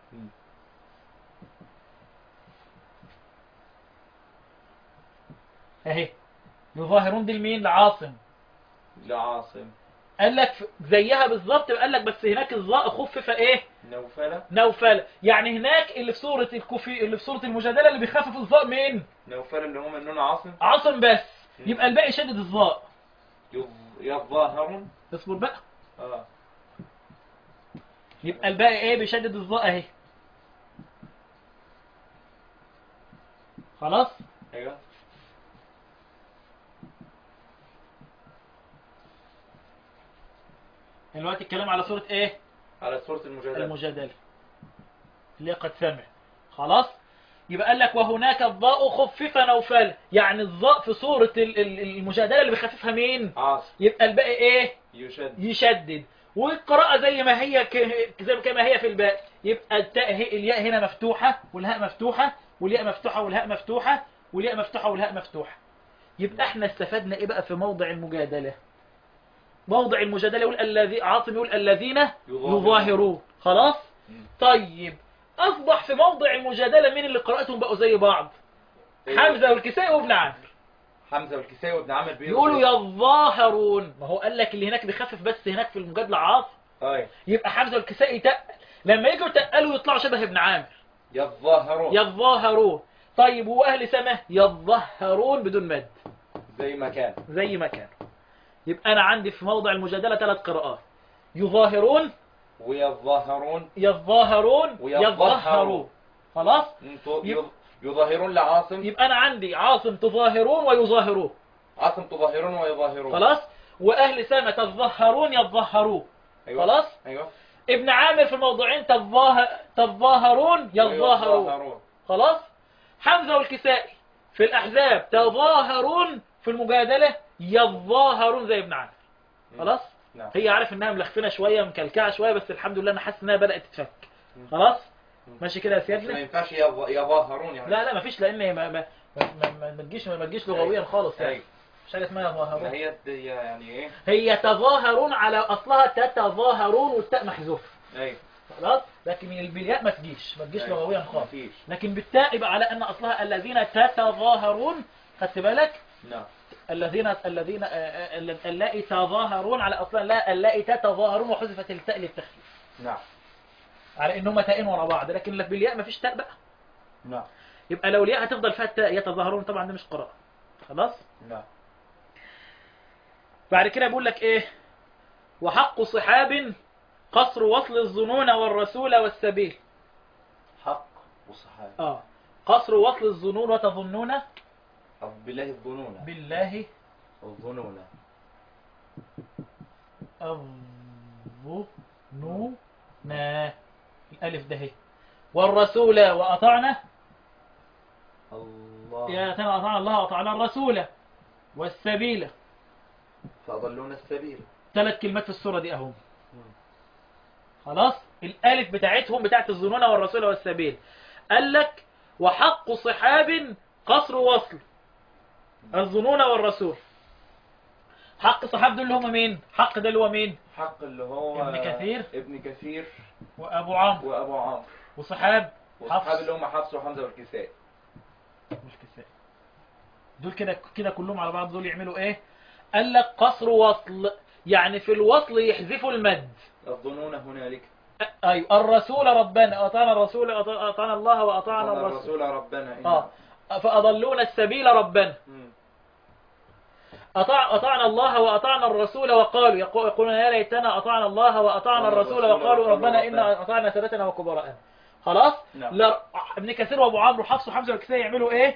اهي يظاهرون دي لمين؟ لعاصم. لعاصم. قال لك زيها بالظبط، قال لك بس هناك الظاء خفف ايه؟ نوفلة. نوفلة. يعني هناك اللي في سورة الكوفي، اللي في سورة المجادلة اللي بيخفف الظاء مين؟ نوفلة اللي هم النون عاصم. عاصم بس. يبقى الباقي شدد الظاء. يظاهرون. اصبر بقى. يبقى الباقي ايه؟ بيشدد الظاء اهي. خلاص. ايوه. دلوقتي الكلام على سورة ايه؟ على سورة المجادلة. المجادلة اللي قد سمع. خلاص. يبقى قال لك وهناك الضاء خفف نوفل، يعني الضاء في سورة المجادلة اللي بيخففها مين؟ عاصم. يبقى الباقي ايه؟ يشدد. والقراءة زي ما هي زي كما هي في الباقي. يبقى الياء هنا مفتوحة والهاء مفتوحة والياء مفتوحة والهاء مفتوحة والياء مفتوحة والهاء مفتوحة. يبقى احنا استفدنا ايه بقى في موضع المجادلة؟ موضع المجادلة يقول الذي عاصم يقول الذين يظاهرون. خلاص. طيب أصبح في موضع المجادلة مين اللي قراءتهم بقوا زي بعض؟ حمزة والكسائي وابن عامر. حمزة والكسائي وابن عامر يقولوا يظاهرون. ما هو قال لك اللي هناك بيخفف بس هناك في المجادلة عاصم. يبقى حمزة والكسائي تقل، لما يجوا تقلوا يطلعوا شبه ابن عامر. يظاهرون. طيب وأهل سماه يظاهرون بدون مد زي ما كان. يبقى أنا عندي في موضع المجادلة 3 قراءات: يظاهرون يظاهرون. خلاص. يظاهرون لعاصم. يبقى أنا عندي عاصم تظاهرون ويظاهرون. عاصم تظاهرون ويظاهرون. خلاص. وأهل سامة تظاهرون يظاهرون. أيوة. خلاص. أيوة. ابن عامر في الموضوعين تظاهرون يظاهرون. خلاص. حمزة والكسائي في الأحزاب تظاهرون، في المجادلة يظاهرون زي ابن عامر. خلاص. نعم. هي عارف انها ملخفنه شويه مكلكعه شويه، بس الحمد لله انا حاسس انها بدات تتفك. خلاص. ماشي كده يا سيادنا. ما ينفعش يظاهرون يعني. لا مفيش، لان ما تجيش لغويا خالص يعني. مش حاجه اسمها يظاهرون. هي يعني ايه؟ هي تظاهرون على اصلها تتظاهرون والتاء محذوف. ايوه. خلاص. لكن بالياء ما تجيش لغويا خالص. لكن بالتاء يبقى على ان اصلها الذين تتظاهرون. خدت بالك؟ نعم. الذين اللائي تظاهرون على اصلا لا اللائي تتظاهرون، وحذفت التاء للتخفيف. نعم. على انهم تاءين ورا بعض، لكن لك بالياء مفيش تاء بقى. نعم. يبقى لو الياء هتفضل فيها التاء يتظاهرون، طبعا ده مش قراءة. خلاص. نعم. بعد كده بيقول لك ايه؟ وحق صحاب قصر وصل الظنون والرسول والسبيل. حق وصحاب. قصر وصل الظنون وتظنون. بالله الظنون. بالله الظنون. الظنون. الألف ده هي. والرسول وأطعنا الله. يا ترى أطعنا الله وأطعنا الرسول. والسبيل فأضلون السبيل. 3 كلمات في السورة دي أهم. خلاص. الألف بتاعتهم بتاعت الظنون والرسول والسبيل. قال لك وحق صحاب قصر وصل. الظنون والرسول. حق صحاب دول اللي هم مين؟ حق ده اللي هو مين؟ حق اللي هو ابن كثير ابن كثير وأبو عمرو وأبو عمرو وصحاب وصحاب اللي هم حفص وحمزة والكسائي. مش كساء. دول كده كده كلهم على بعض، دول يعملوا ايه؟ قال لك قصر وصل، يعني في الوصل يحذفوا المد. الظنون هنالك. ايوه الرسول ربنا، اطعنا الرسول، اطعنا الله واطعنا الرسول. ربنا إنا. فاضلونا السبيل ربنا. أطعنا الله وأطعنا الرسول وقالوا يقولون يا ليتنا أطعنا الله وأطعنا الرسول وقالوا ربنا إنا أطعنا سادتنا وكبراءنا. خلاص. نعم. لا ابن كثير وأبو عمرو وحفص وحمزة والكسائي يعملوا إيه؟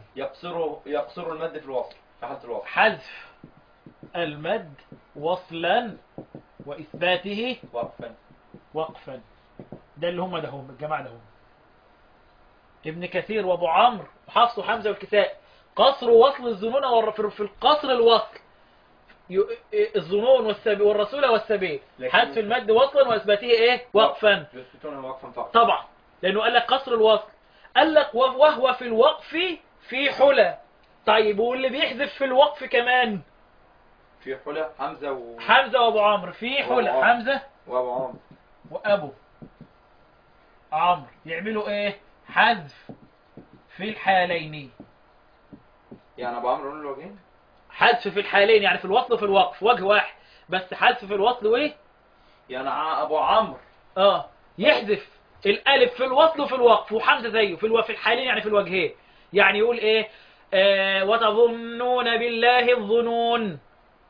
يقصروا المد في الوصل، في حالة الوصل. حذف المد وصلا وإثباته وقفا. ده اللي هم لهم الجماعة لهم. ابن كثير وأبو عمرو وحفص وحمزة والكسائي قصر وصل الظنون في القصر الوصل الظنون والرسول والسبيل، حذف المد وصلا واثباته ايه؟ وقفا. يثبتونه وقفا فقط. طبعا لانه قال لك قصر الوصل، قال لك وهو في الوقف في حلى. طيب واللي بيحذف في الوقف كمان في حلى حمزة وابو عمرو في حلى. حمزة وابو عمرو وابو عمرو يعملوا ايه؟ حذف في الحالين. يعني ابو عمرو له وجهين؟ حذف في الحالين، يعني في الوصل وفي الوقف وجه واحد بس، حذف في الوصل وايه؟ يعني ابو عمرو يحذف الالف في الوصل وفي الوقف، وحمزه زيه في الحالين، يعني في الوجهين. يعني يقول ايه؟ وتظنون بالله الظنون،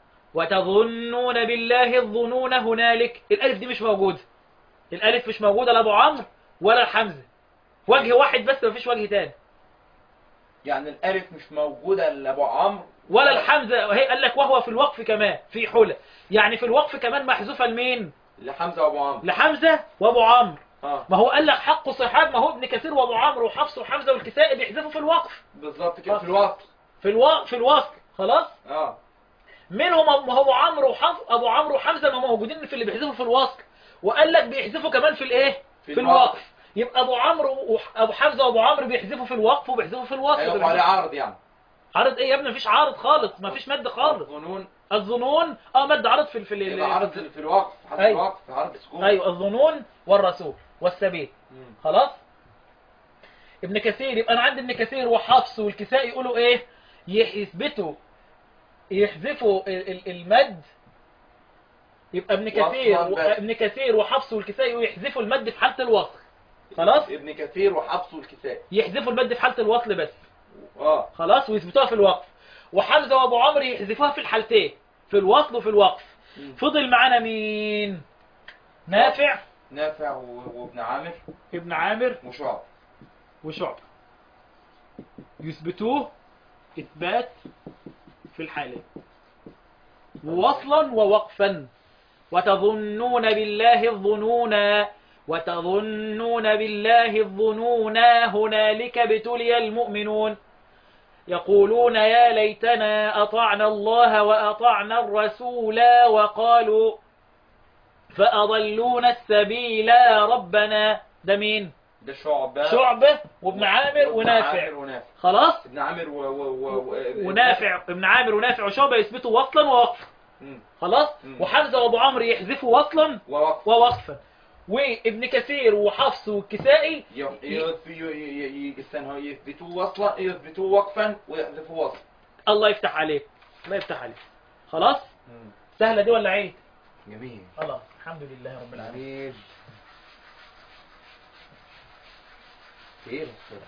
وتظنون بالله الظنون هنالك. الالف دي مش موجوده، الالف مش موجوده لا ابو عمرو ولا الحمزه، وجه واحد بس مفيش وجه تاني. يعني الالف مش موجوده لابو عمرو ولا الحمزه. وهي قال لك وهو في الوقف كمان في حلى، يعني في الوقف كمان محذوفه لمين؟ لحمزه وابو عمرو. لحمزه وابو عمرو. ما هو قال لك حق صحاب، ما هو ابن كثير وابو عمرو وحفص وحمزه والكسائي بيحذفوا في الوقف. بالظبط كده. في الوصل. في الوصل. خلاص. منهم ما هو عمرو ابو عمرو وحمزه ما موجودين في اللي بيحذفوا في الوصل، وقال لك بيحذفوا كمان في الايه؟ في الوقف. يبقى ابو عمرو وابو حمزه وابو عمرو بيحذفوا في الوقف وبيحذفوا في الوصل. ايوه عليه عارض يعني. عارض ايه يا ابني؟ مفيش عارض خالص، مفيش مد خالص. الظنون مد عارض في عارض في الوقف. الوقف عارض سكون. ايوه الظنون والرسول والسبيل. خلاص. ابن كثير، يبقى انا عندي ابن كثير وحفص والكسائي يقولوا ايه؟ يحذفوا المد. يبقى ابن كثير وحفص والكسائي يحذفوا المد في حالة الوصل. خلاص. ابن كثير وحفص والكسائي يحذفوا المد في حالة الوصل بس. خلاص، ويثبتوها في الوقف. وحمزة وابو عمرو يحذفوها في الحالتين، في الوصل وفي الوقف. فضل معانا مين؟ نافع وابن عامر وشعب يثبتوه إثبات في الحالين ووصلا ووقفا. وتظنون بالله الظنونا، وتظنون بالله الظنونا هنالك ابتلي المؤمنون يقولون يا ليتنا أطعنا الله وأطعنا الرسول وقالوا فأضلونا السبيل ربنا. ده مين؟ ده شعبة وابن عامر ونافع. خلاص. ابن عامر ونافع. ابن عامر ونافع وشعبة يثبتوا وصلا ووقفا. خلاص. وحمزة وابو عمرو يحذفوا وصلا ووقفا. وابن كثير وحفص والكسائي يثبتوا وصلا، يثبتوا وقفا ويحذفوا وصلا. الله يفتح عليك، الله يفتح عليك. خلاص. سهلة دي ولا عيد؟ جميل. خلاص الحمد لله رب العالمين. ايه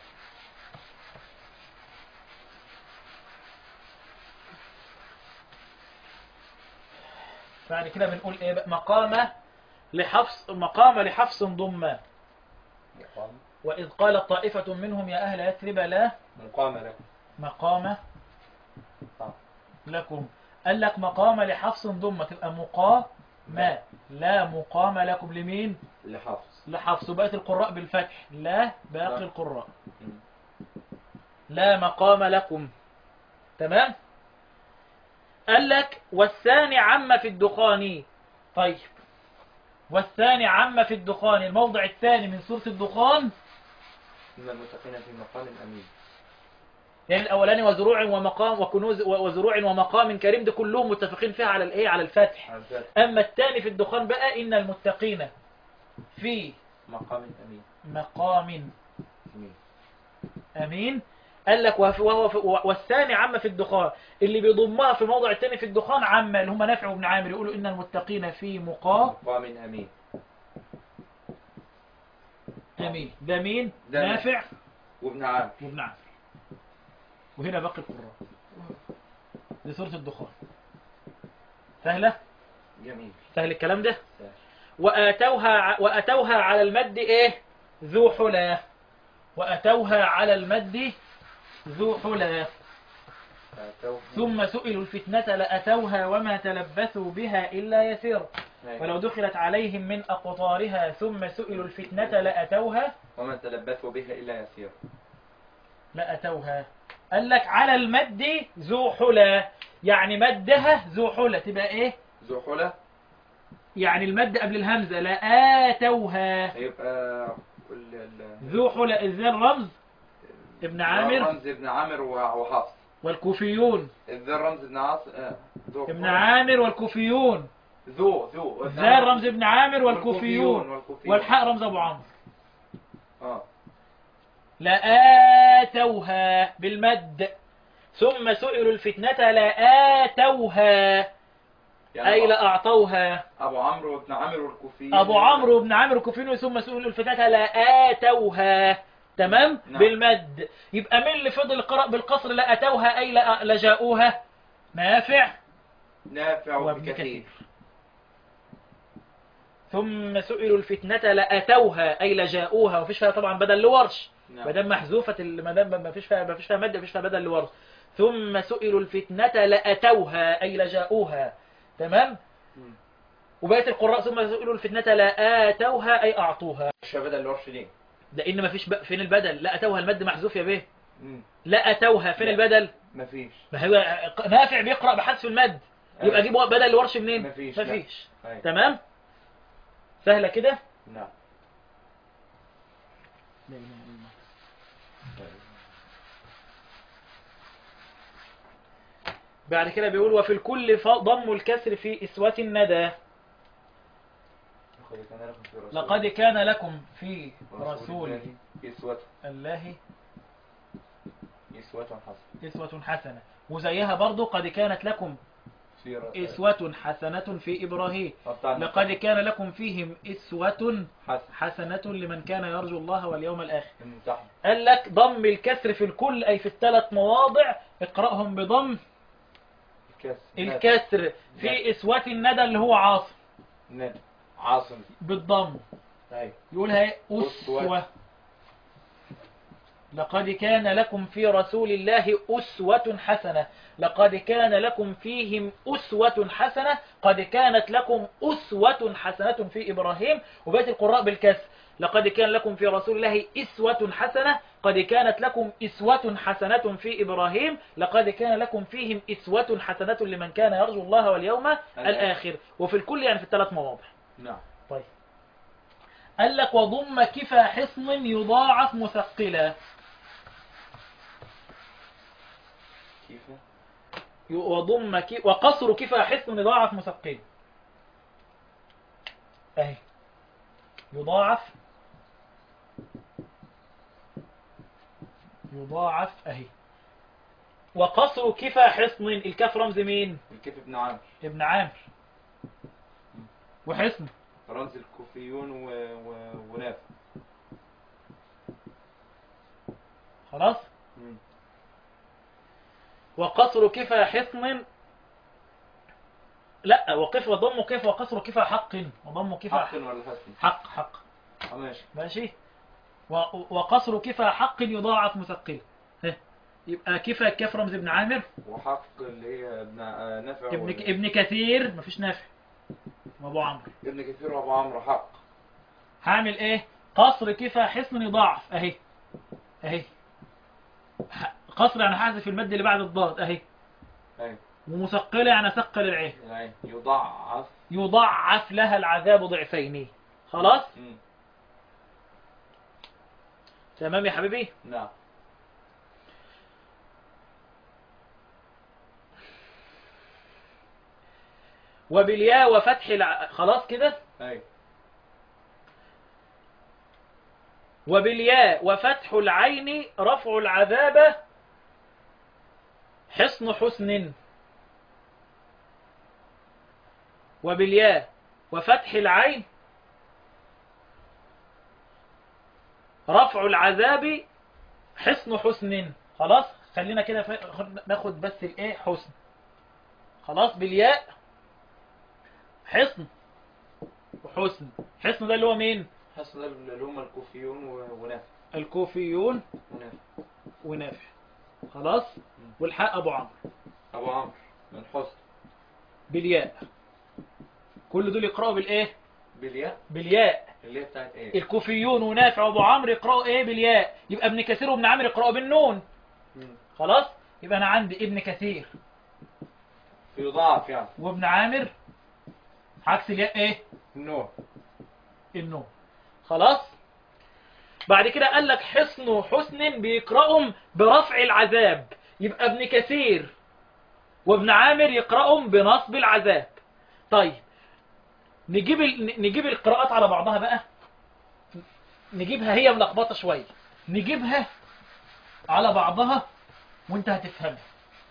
بعد كده بنقول ايه بقى؟ مقام لحفص ضمّا. وإذ قالت طائفة منهم يا أهل يثرب لا مقام لكم. قال لك مقام لحفص ضمّة، تبقى مقام لا مقام لكم. لمين؟ لحفص. وبقت القراء بالفتح، لا باقي القراء لا مقام لكم. تمام. قال لك والثاني عم في الدخان. طيب والثاني عم في الدخان، الموضع الثاني من سورة الدخان. إن المتقين في مقام أمين. يعني الأولاني وزروع ومقام وكنوز وزروع ومقام كريم، ده كلهم متفقين فيها على الإيه، على الفتح. على الفتح. أما الثاني في الدخان بقى إن المتقين في مقام أمين. مقام أمين. أمين. قال لك والثاني عامة في الدخان، اللي بيضمها في موضع الثاني في الدخان عامة، اللي هم نافع وابن عامر، يقولوا إن المتقين في مقام أمين. أمين. ده مين؟ ده نافع وابن عامر. وابن عامر. وهنا باقي القراء. دي سورة الدخان. سهلة؟ جميل. سهل الكلام ده؟ سهل. وأتوها على المد إيه؟ ذو حلا. وأتوها على المد ذو حلا. ثم سئلوا الفتنة لأتوها وما تلبثوا بها إلا يسير. ولو دخلت عليهم من أقطارها ثم سئلوا الفتنة لأتوها وما تلبثوا بها إلا يسير. لأتوها. قال لك على المد ذو حلا، يعني مدها ذو حلا تبقى إيه؟ ذو حلا، يعني المد قبل الهمزة لآتوها. يبقى ذو حلا. إذن الرمز ابن عامر. الرمز ابن عامر وحفص. والكوفيون. إذن الرمز ابن عاصم. ابن عامر والكوفيون. ذو الزال رمز ابن عامر والكوفيون. والحاء رمز أبو عمرو. لآتوها بالمد. ثم سئلوا الفتنة لآتوها، يعني أي لأعطوها. أبو عمرو وابن عامر والكوفيين. أبو عمرو وابن عامر والكوفيين. ثم سئلوا الفتنة لآتوها. تمام. نعم. بالمد. يبقى من اللي فضل قرأ بالقصر لآتوها أي لجاؤوها؟ نافع وابن كثير. ثم سئلوا الفتنة لأتوها أي لجاؤوها. ومفيش فيها طبعا بدل لورش. نعم. مدام محذوفة، مدام مفيش فيها مد، مفيش فيها بدل لورش. ثم سئلوا الفتنة لأتوها أي لجاؤوها. تمام. وبقية القراء ثم سئلوا الفتنة لآتوها أي أعطوها. مش بدل لورش ليه؟ لأن مفيش فين البدل؟ لأتوها المد محذوف يا بيه. لأتوها فين البدل؟ مفيش. ما هو نافع بيقرأ بحذف المد، يبقى أجيب بدل لورش منين؟ مفيش. تمام. سهلة كده؟ نعم. بعد كده بيقول وفي الكل ضم الكسر في إسوة الندى. لقد كان لكم في رسول الله إسوة حسنة. وزيها برضو قد كانت لكم إسوة حسنة في إبراهيم. لقد كان لكم فيهم إسوة حسنة لمن كان يرجو الله واليوم الآخر. قال لك ضم الكسر في الكل أي في الثلاث مواضع اقرأهم بضم الكسر. في إسوة الندى اللي هو عاصم بالضم. يقولها أسوة. لقد كان لكم في رسول الله أسوة حسنة. لقد كان لكم فيهم أسوة حسنة. قد كانت لكم أسوة حسنة في إبراهيم. وبقية القراء بالكسر. لقد كان لكم في رسول الله إسوة حسنة. قد كانت لكم إسوة حسنة في إبراهيم. لقد كان لكم فيهم إسوة حسنة لمن كان يرجو الله واليوم الآخر. وفي الكل يعني في الثلاث مواضع. نعم. طيب. قال لك وضم كفى حصن يضاعف مثقلا. وضم وقصر كفى حصن يضاعف مثقل. اهي يضاعف اهي. وقصر كفى حصن. الكاف رمز مين؟ الكاف ابن عامر. وحصن رمز الكوفيون ونافع. خلاص. وقصر كفى حصن. لا وقف وضم كيف وقصر كفى حق. وضم كفى حق ولا حسن؟ حق. ماشي. وقصر كفى حق يضاعف مثقل. يبقى كفى الكاف رمز ابن عامر. وحق اللي هي ابن نافع. ابن كثير. مفيش نافع. وابو عمرو. ابن كثير وابو عمرو حق. هعمل ايه؟ قصر كفى حصن يضاعف اهي. قصر يعني حذف المد اللي بعد الضاد اهي. ومثقله يعني ثقل العين. يضاعف لها العذاب ضعفين. خلاص. تمام يا حبيبي. نعم. وبالياء وفتح خلاص كده. أيوة. وبالياء وفتح العين رفع العذاب حصن حسن. وبالياء وفتح العين رفع العذاب حصن حسن. خلاص خلينا كده ناخد بس الايه حسن. خلاص بالياء حصن وحسن. حصن ده اللي هو مين؟ حصن اللي هم الكوفيون ونافع. الكوفيون ونافع. خلاص. والحاء ابو عمرو. ابو عمرو من حسن بالياء. كل دول يقرأوا بالايه؟ بالياء. بالياء اللي هي بتاعت ايه؟ الكوفيون ونافع وابو عمرو يقرأوا ايه؟ بالياء. يبقى ابن كثير وابن عامر يقرأوا بالنون. خلاص. يبقى انا عندي ابن كثير يضاعف يعني. وابن عامر عكس الياء ايه؟ النون. النون. خلاص. بعد كده قال لك حصن وحسن بيقرأهم برفع العذاب. يبقى ابن كثير وابن عامر يقرأهم بنصب العذاب. طيب نجيب القراءات على بعضها بقى. نجيبها هي ملخبطه شويه. نجيبها على بعضها وانت هتفهمها.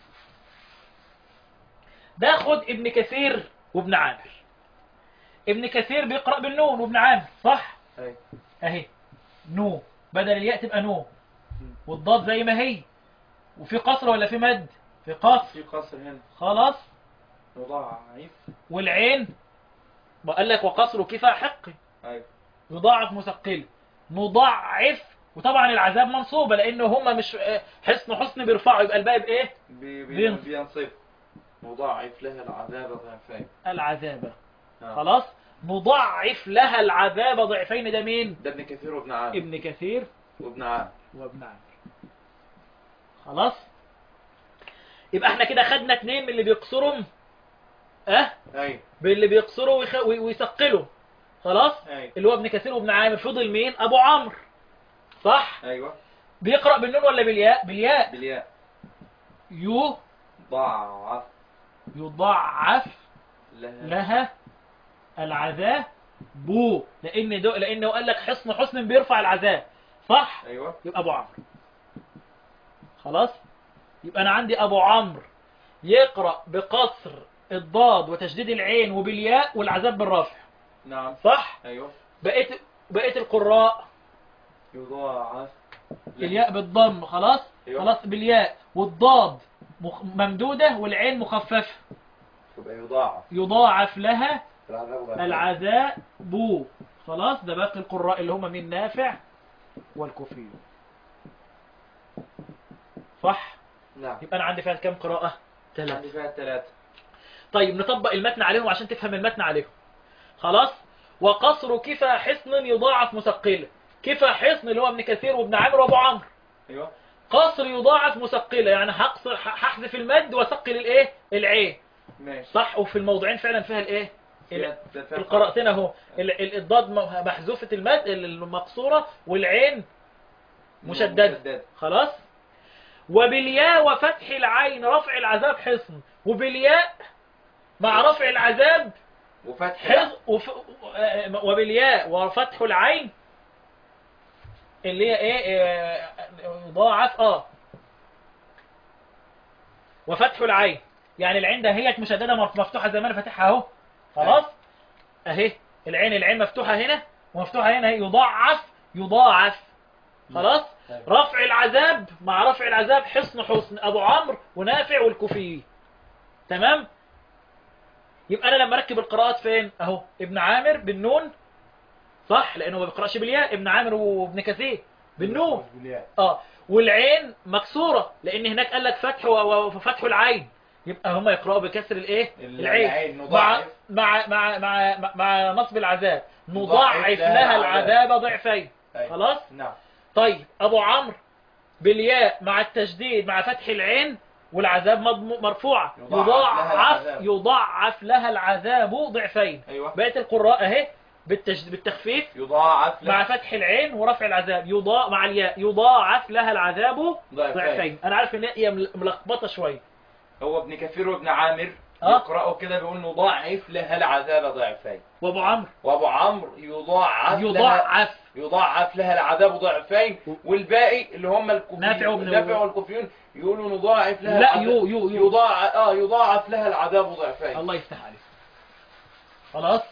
ده خد ابن كثير وابن عامر. ابن كثير بيقرأ بالنون وابن عامر صح؟ ايوه. اهي نو بدل الياء تبقى نو. والضاد زي ما هي. وفي قصر ولا في مد؟ في قصر. في قصر هنا. خلاص. يضاعف. والعين ما قال لك وقصر كفى حقي. ايوه. يضاعف مثقل. نضاعف. وطبعا العذاب منصوبه لانه هم مش حصن بيرفعوا. يبقى الباقي بايه؟ بينصب. نضاعف لها العذاب ضعفين. العذاب. خلاص. نضاعف لها العذاب ضعفين. ده مين؟ ده ابن كثير وابن عامر. ابن كثير وابن عامر. خلاص. يبقى احنا كده خدنا 2 من اللي بيقصرهم. ايوه. باللي بيقصروا ويثقلوا. خلاص. أيوة. اللي هو ابن كثير وابن عامر. فضل مين؟ ابو عمرو صح. ايوه. بيقرأ بالنون ولا بالياء؟ بالياء. يضاعف لها العذاب لانه قال لك حصن بيرفع العذاب صح. ايوه. يبقى ابو عمرو. خلاص. يبقى انا عندي ابو عمرو يقرأ بقصر الضاد وتشديد العين وبالياء والعذاب بالرفع. نعم. صح. ايوه. بقيت القراء يضاعف الياء بالضم. خلاص. أيوة. خلاص بالياء والضاد ممدودة والعين مخففة. يبقى يضاعف لها العذاب. خلاص. ده باقي القراء اللي هم من نافع والكوفيون. صح. نعم. يبقى انا عندي فيها كام قراءة؟ 3. عندي فيها 3. طيب نطبق المتن عليهم عشان تفهم المتن عليهم. خلاص. وقصر كفى حصن يضاعف مثقلا. كفى حصن اللي هو ابن كثير وابن عامر وابو عمرو. ايوه. قصر يضاعف مثقلا يعني هحذف المد وثقل الايه؟ العين. ماشي. صح. وفي الموضعين فعلا فيها الايه؟ القراءتين اهو. الضاد محذوفة المد المقصورة والعين مشددة. خلاص. وبالياء وفتح العين رفع العذاب حصن. وبالياء مع رفع العذاب وفتح وبالياء وفتح العين اللي هي ايه؟ يضاعف وفتح العين يعني العين ده هي مشدده مفتوحه زي ما انا فاتحها اهو. خلاص. اهي العين مفتوحه هنا ومفتوحه هنا. يضاعف. خلاص. رفع العذاب مع رفع العذاب حصن ابو عمرو ونافع والكوفي. تمام. يبقى انا لما اركب القراءات فين اهو؟ ابن عامر بالنون صح لانه ما بيقراش بالياء. ابن عامر وابن كثير بالنون. والعين مكسوره لان هناك قال لك فتح وفتح العين. يبقى هم يقراوا بكسر الايه؟ العين مع نصب العذاب. نضاعف لها العذاب ضعفين. خلاص. نعم. طيب ابو عمرو بالياء مع التشديد مع فتح العين والعذاب مرفوعه. يضاعف لها العذاب ضعفين. أيوة. بقيه القراء اهي بالتخفيف يضاعف مع فتح العين ورفع العذاب مع الياء يضاعف لها العذاب ضعفين. انا عارف ان هي ملخبطه شويه. هو ابن كثير وابن عامر يقرأوا كده بيقول نضاعف لها العذاب ضعفين. وابو عمرو وابو عمرو يضاعف يضاعف لها العذاب ضعفين. والباقي اللي هم نافع والكوفيون يقولوا نضاعف لها لا العذاب. يضاعف لها العذاب ضعفين. الله يفتح عليك. خلاص.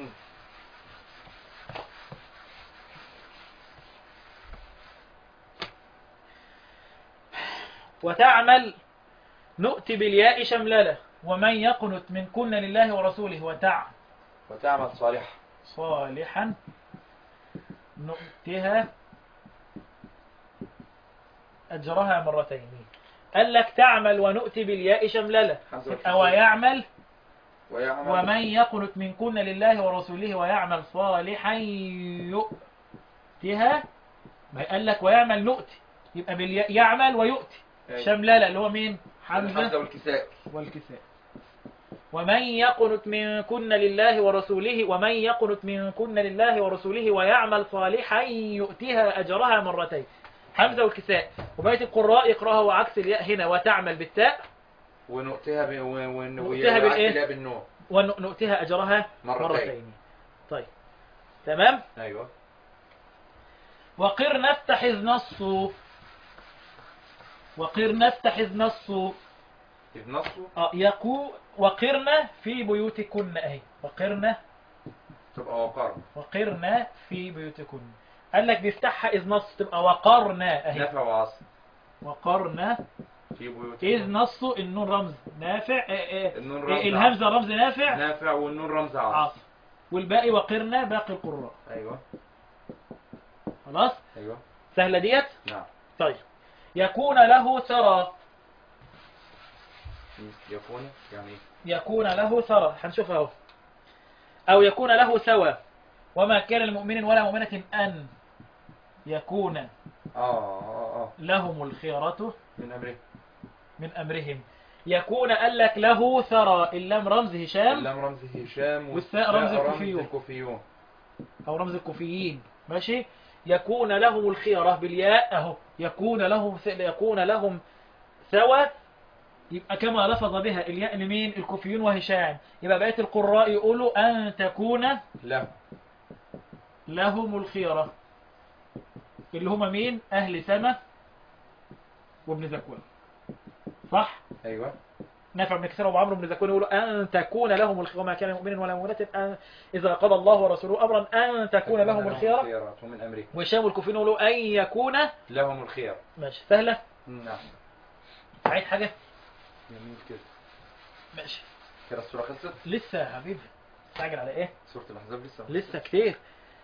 وتعمل نؤتي بالياء شملله ومن يقنت منكن لله ورسوله وتعمل صالحا نؤتها أجرها مرتين. قال لك تعمل ونؤتي بالياء شملله ويعمل ومن يقنت منكن لله ورسوله ويعمل صالحا يؤتها. ما قال لك ويعمل نؤتي يبقى بالياء يعمل ويؤتي شملله اللي هو مين؟ حمزة والكساء. ومن يقنت منكن لله ورسوله ويعمل صالحا يؤتها أجرها مرتين. حمزة والكساء. وبقية القراء يقرأها وعكس الياء هنا وتعمل بالتاء ونؤتها بالنون ونؤتها أجرها مرتين. طيب تمام. أيوة. وقرن افتحذ نص وقرن في بيوتكن اهي. وقرن في بيوتكن. قال لك بيفتحها إذ نص تبقى وقرن اهي. نافع وعاصم. وقرن في بيوتكن. إذ نص النون رمز نافع. الهمزة رمز نافع والنون رمز عاصم. والباقي وقرن باقي القراء. أيوة. خلاص. أيوة. سهلة ديت. نعم. طيب يكون له ثرى. يكون له ثرى هنشوفها اهو. أو يكون له سوى وما كان لمؤمن ولا مؤمنة أن يكون لهم الخيرة من أمرهم. يكون قال لك له ثرى. اللام رمز هشام والثاء رمز الكوفيون أو رمز الكوفيين. ماشي. يكون لهم الخيرة بالياء اهو. يكون لهم سوى يبقى كما لفظ بها الياء لمين؟ الكوفيون وهشام. يبقى بقية القراء يقولوا أن تكون لهم الخيرة اللي هم مين؟ أهل سما وابن زكوان. صح؟ أيوة. نافع بن كثير وعمرو بن زكوان يقولوا أن تكون لهم الخيرة وما كان مؤمن ولا مؤمنة إذا قضى الله ورسوله أمرا أن تكون لهم الخيرة من أمره. وهشام والكوفيون يقولوا أن يكون لهم الخيرة. ماشي. سهلة. نعم. عايز حاجة؟ جميل كده. ماشي. كده السورة خلصت؟ لسه يا حبيبي. استعجل على ايه؟ سورة الأحزاب لسه كتير.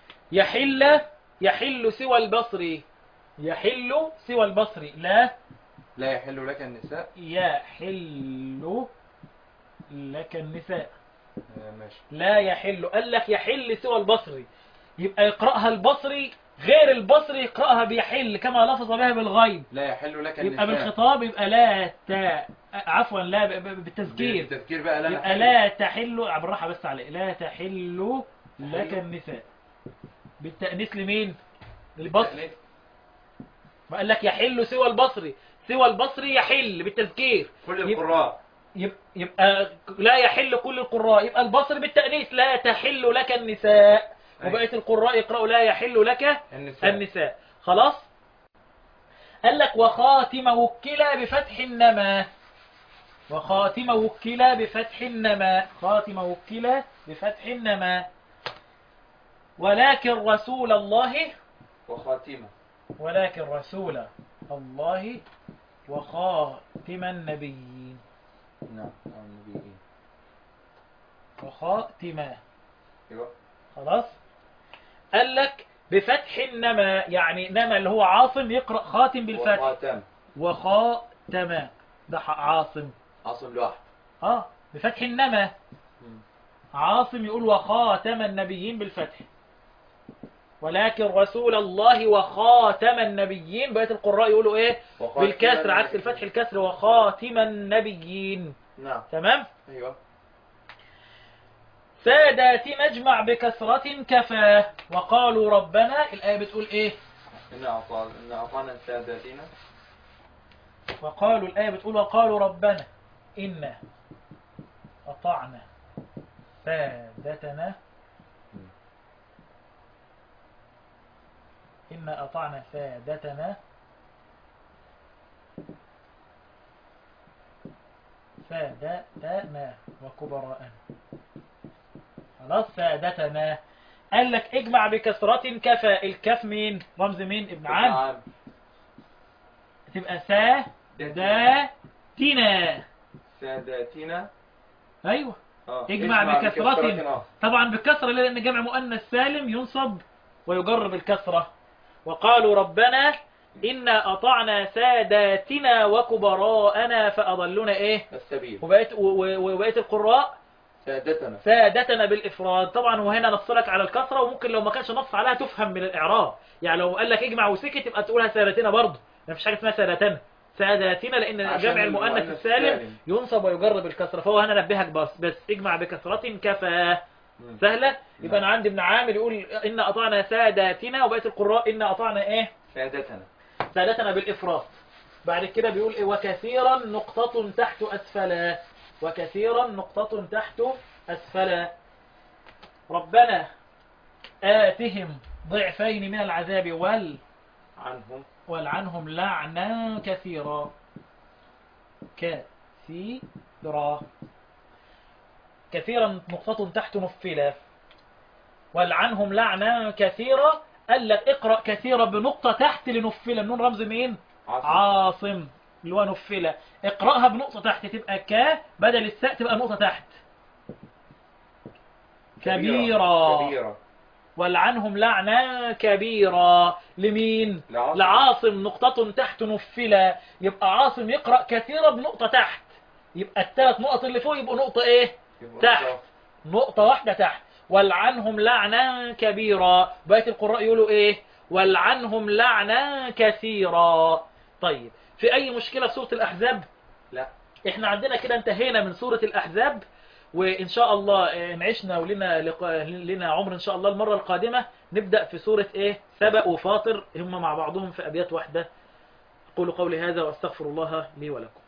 يحل سوى البصري. يحل سوى البصري. لا يحل لك النساء. يحل لك النساء. ماشي. لا يحل. قال لك يحل سوى البصري يبقى يقرأها البصري غير البصري يقرأها بيحل كما لفظ بها بالغيب. لا يحل لك النساء. يبقى بالخطاب يبقى لا عفوا لا بالتذكير. بالتذكير بقى يبقى لا تحل بالراحة بس عليه. لا تحل لك النساء. بالتأنيث لمين؟ للبصري. ما قال لك يحل سوى البصري يحل بالتذكير كل القراء. يبقى لا يحل كل القراء. يبقى البصري بالتأنيث لا تحل لك النساء. وبقية القراء يقرأوا لا يحل لك النساء. خلاص. قال لك وخاتم وكلا بفتح النما. وخاتم وكلا بفتح النما. خاتم وكلا بفتح النما. ولكن رسول الله وخاتمة. ولكن رسول الله وخاتم النبيين. نعم النبيين. وخاتمة. ايوه. خلاص. قال لك بفتح النما يعني نما اللي هو عاصم يقرأ خاتم بالفتح. وخاتم ده عاصم لوحده. بفتح النما. عاصم يقول وخاتم النبيين بالفتح. ولكن رسول الله وخاتم النبيين. بقية القراء يقولوا ايه؟ بالكسر عكس الفتح الكسر. وخاتم النبيين. نعم. تمام. ايوه. سادات مجمع بكسرة كفاه وقالوا ربنا. الآية بتقول ايه؟ إن أعطانا ساداتنا. الآية بتقول وقالوا ربنا إن أطعنا سادتنا إنا أطعنا سادتنا سادتنا وكبراءنا. خلاص سادتنا. قال لك اجمع بكسرة كفى. الكف مين؟ رمز مين؟ ابن عام. تبقى ساداتنا. ساداتنا. ايوه اجمع بكسرة. طبعا بالكسرة لان جمع مؤنث سالم ينصب ويجر بالكسرة. وقالوا ربنا إنا أطعنا ساداتنا وكبراءنا فأضلنا إيه السبيل. وبقية القراء سادتنا بالإفراد. طبعا وهنا نصلك على الكسرة، وممكن لو ما كانش نص عليها تفهم من الإعراب. يعني لو قال لك اجمع وسكت يبقى تقولها سادتنا برضه، ما فيش حاجة اسمها سادتنا. ساداتنا لأن جمع المؤنث السالم ينصب ويجر بالكسرة. فهو هنا نبهك بس اجمع بكسرة كفى. سهلة. يبقى أنا عندي ابن عامر يقول إنا أطعنا ساداتنا، وبقية القراء إنا أطعنا إيه سادتنا بالإفراط. بعد كده بيقول إيه وكثيرا نقطة تحت أسفلا. وكثيرا نقطة تحت أسفلا. ربنا آتهم ضعفين من العذاب والعنهم لعنا كثيرا. كثيرا نقطة تحت نفلة والعنهم لعنا كثيرا. قال لك اقرأ كثيرا بنقطة تحت لنفلة. النون رمز مين؟ عاصم اللي هو نفلة. اقرأها بنقطة تحت تبقى بدل الساء تبقى نقطة تحت كبيرة. والعنهم لعنا كبيرة. لمين؟ لعاصم. نقطة تحت نفلة. يبقى عاصم يقرأ كثيرا بنقطة تحت، يبقى الثلاث نقط اللي فوق يبقوا نقطة ايه؟ تحت. نقطة واحدة تحت. والعنهم لعنا كبيرا. بقية القراء يقولوا ايه؟ والعنهم لعنا كثيرا. طيب في اي مشكلة في سورة الاحزاب؟ لا. احنا عندنا كده انتهينا من سورة الاحزاب، وان شاء الله نعيشنا ولنا لنا عمر ان شاء الله. المرة القادمة نبدأ في سورة ايه؟ سبأ وفاطر، هم مع بعضهم في ابيات واحدة. اقول قولي هذا واستغفر الله لي ولكم.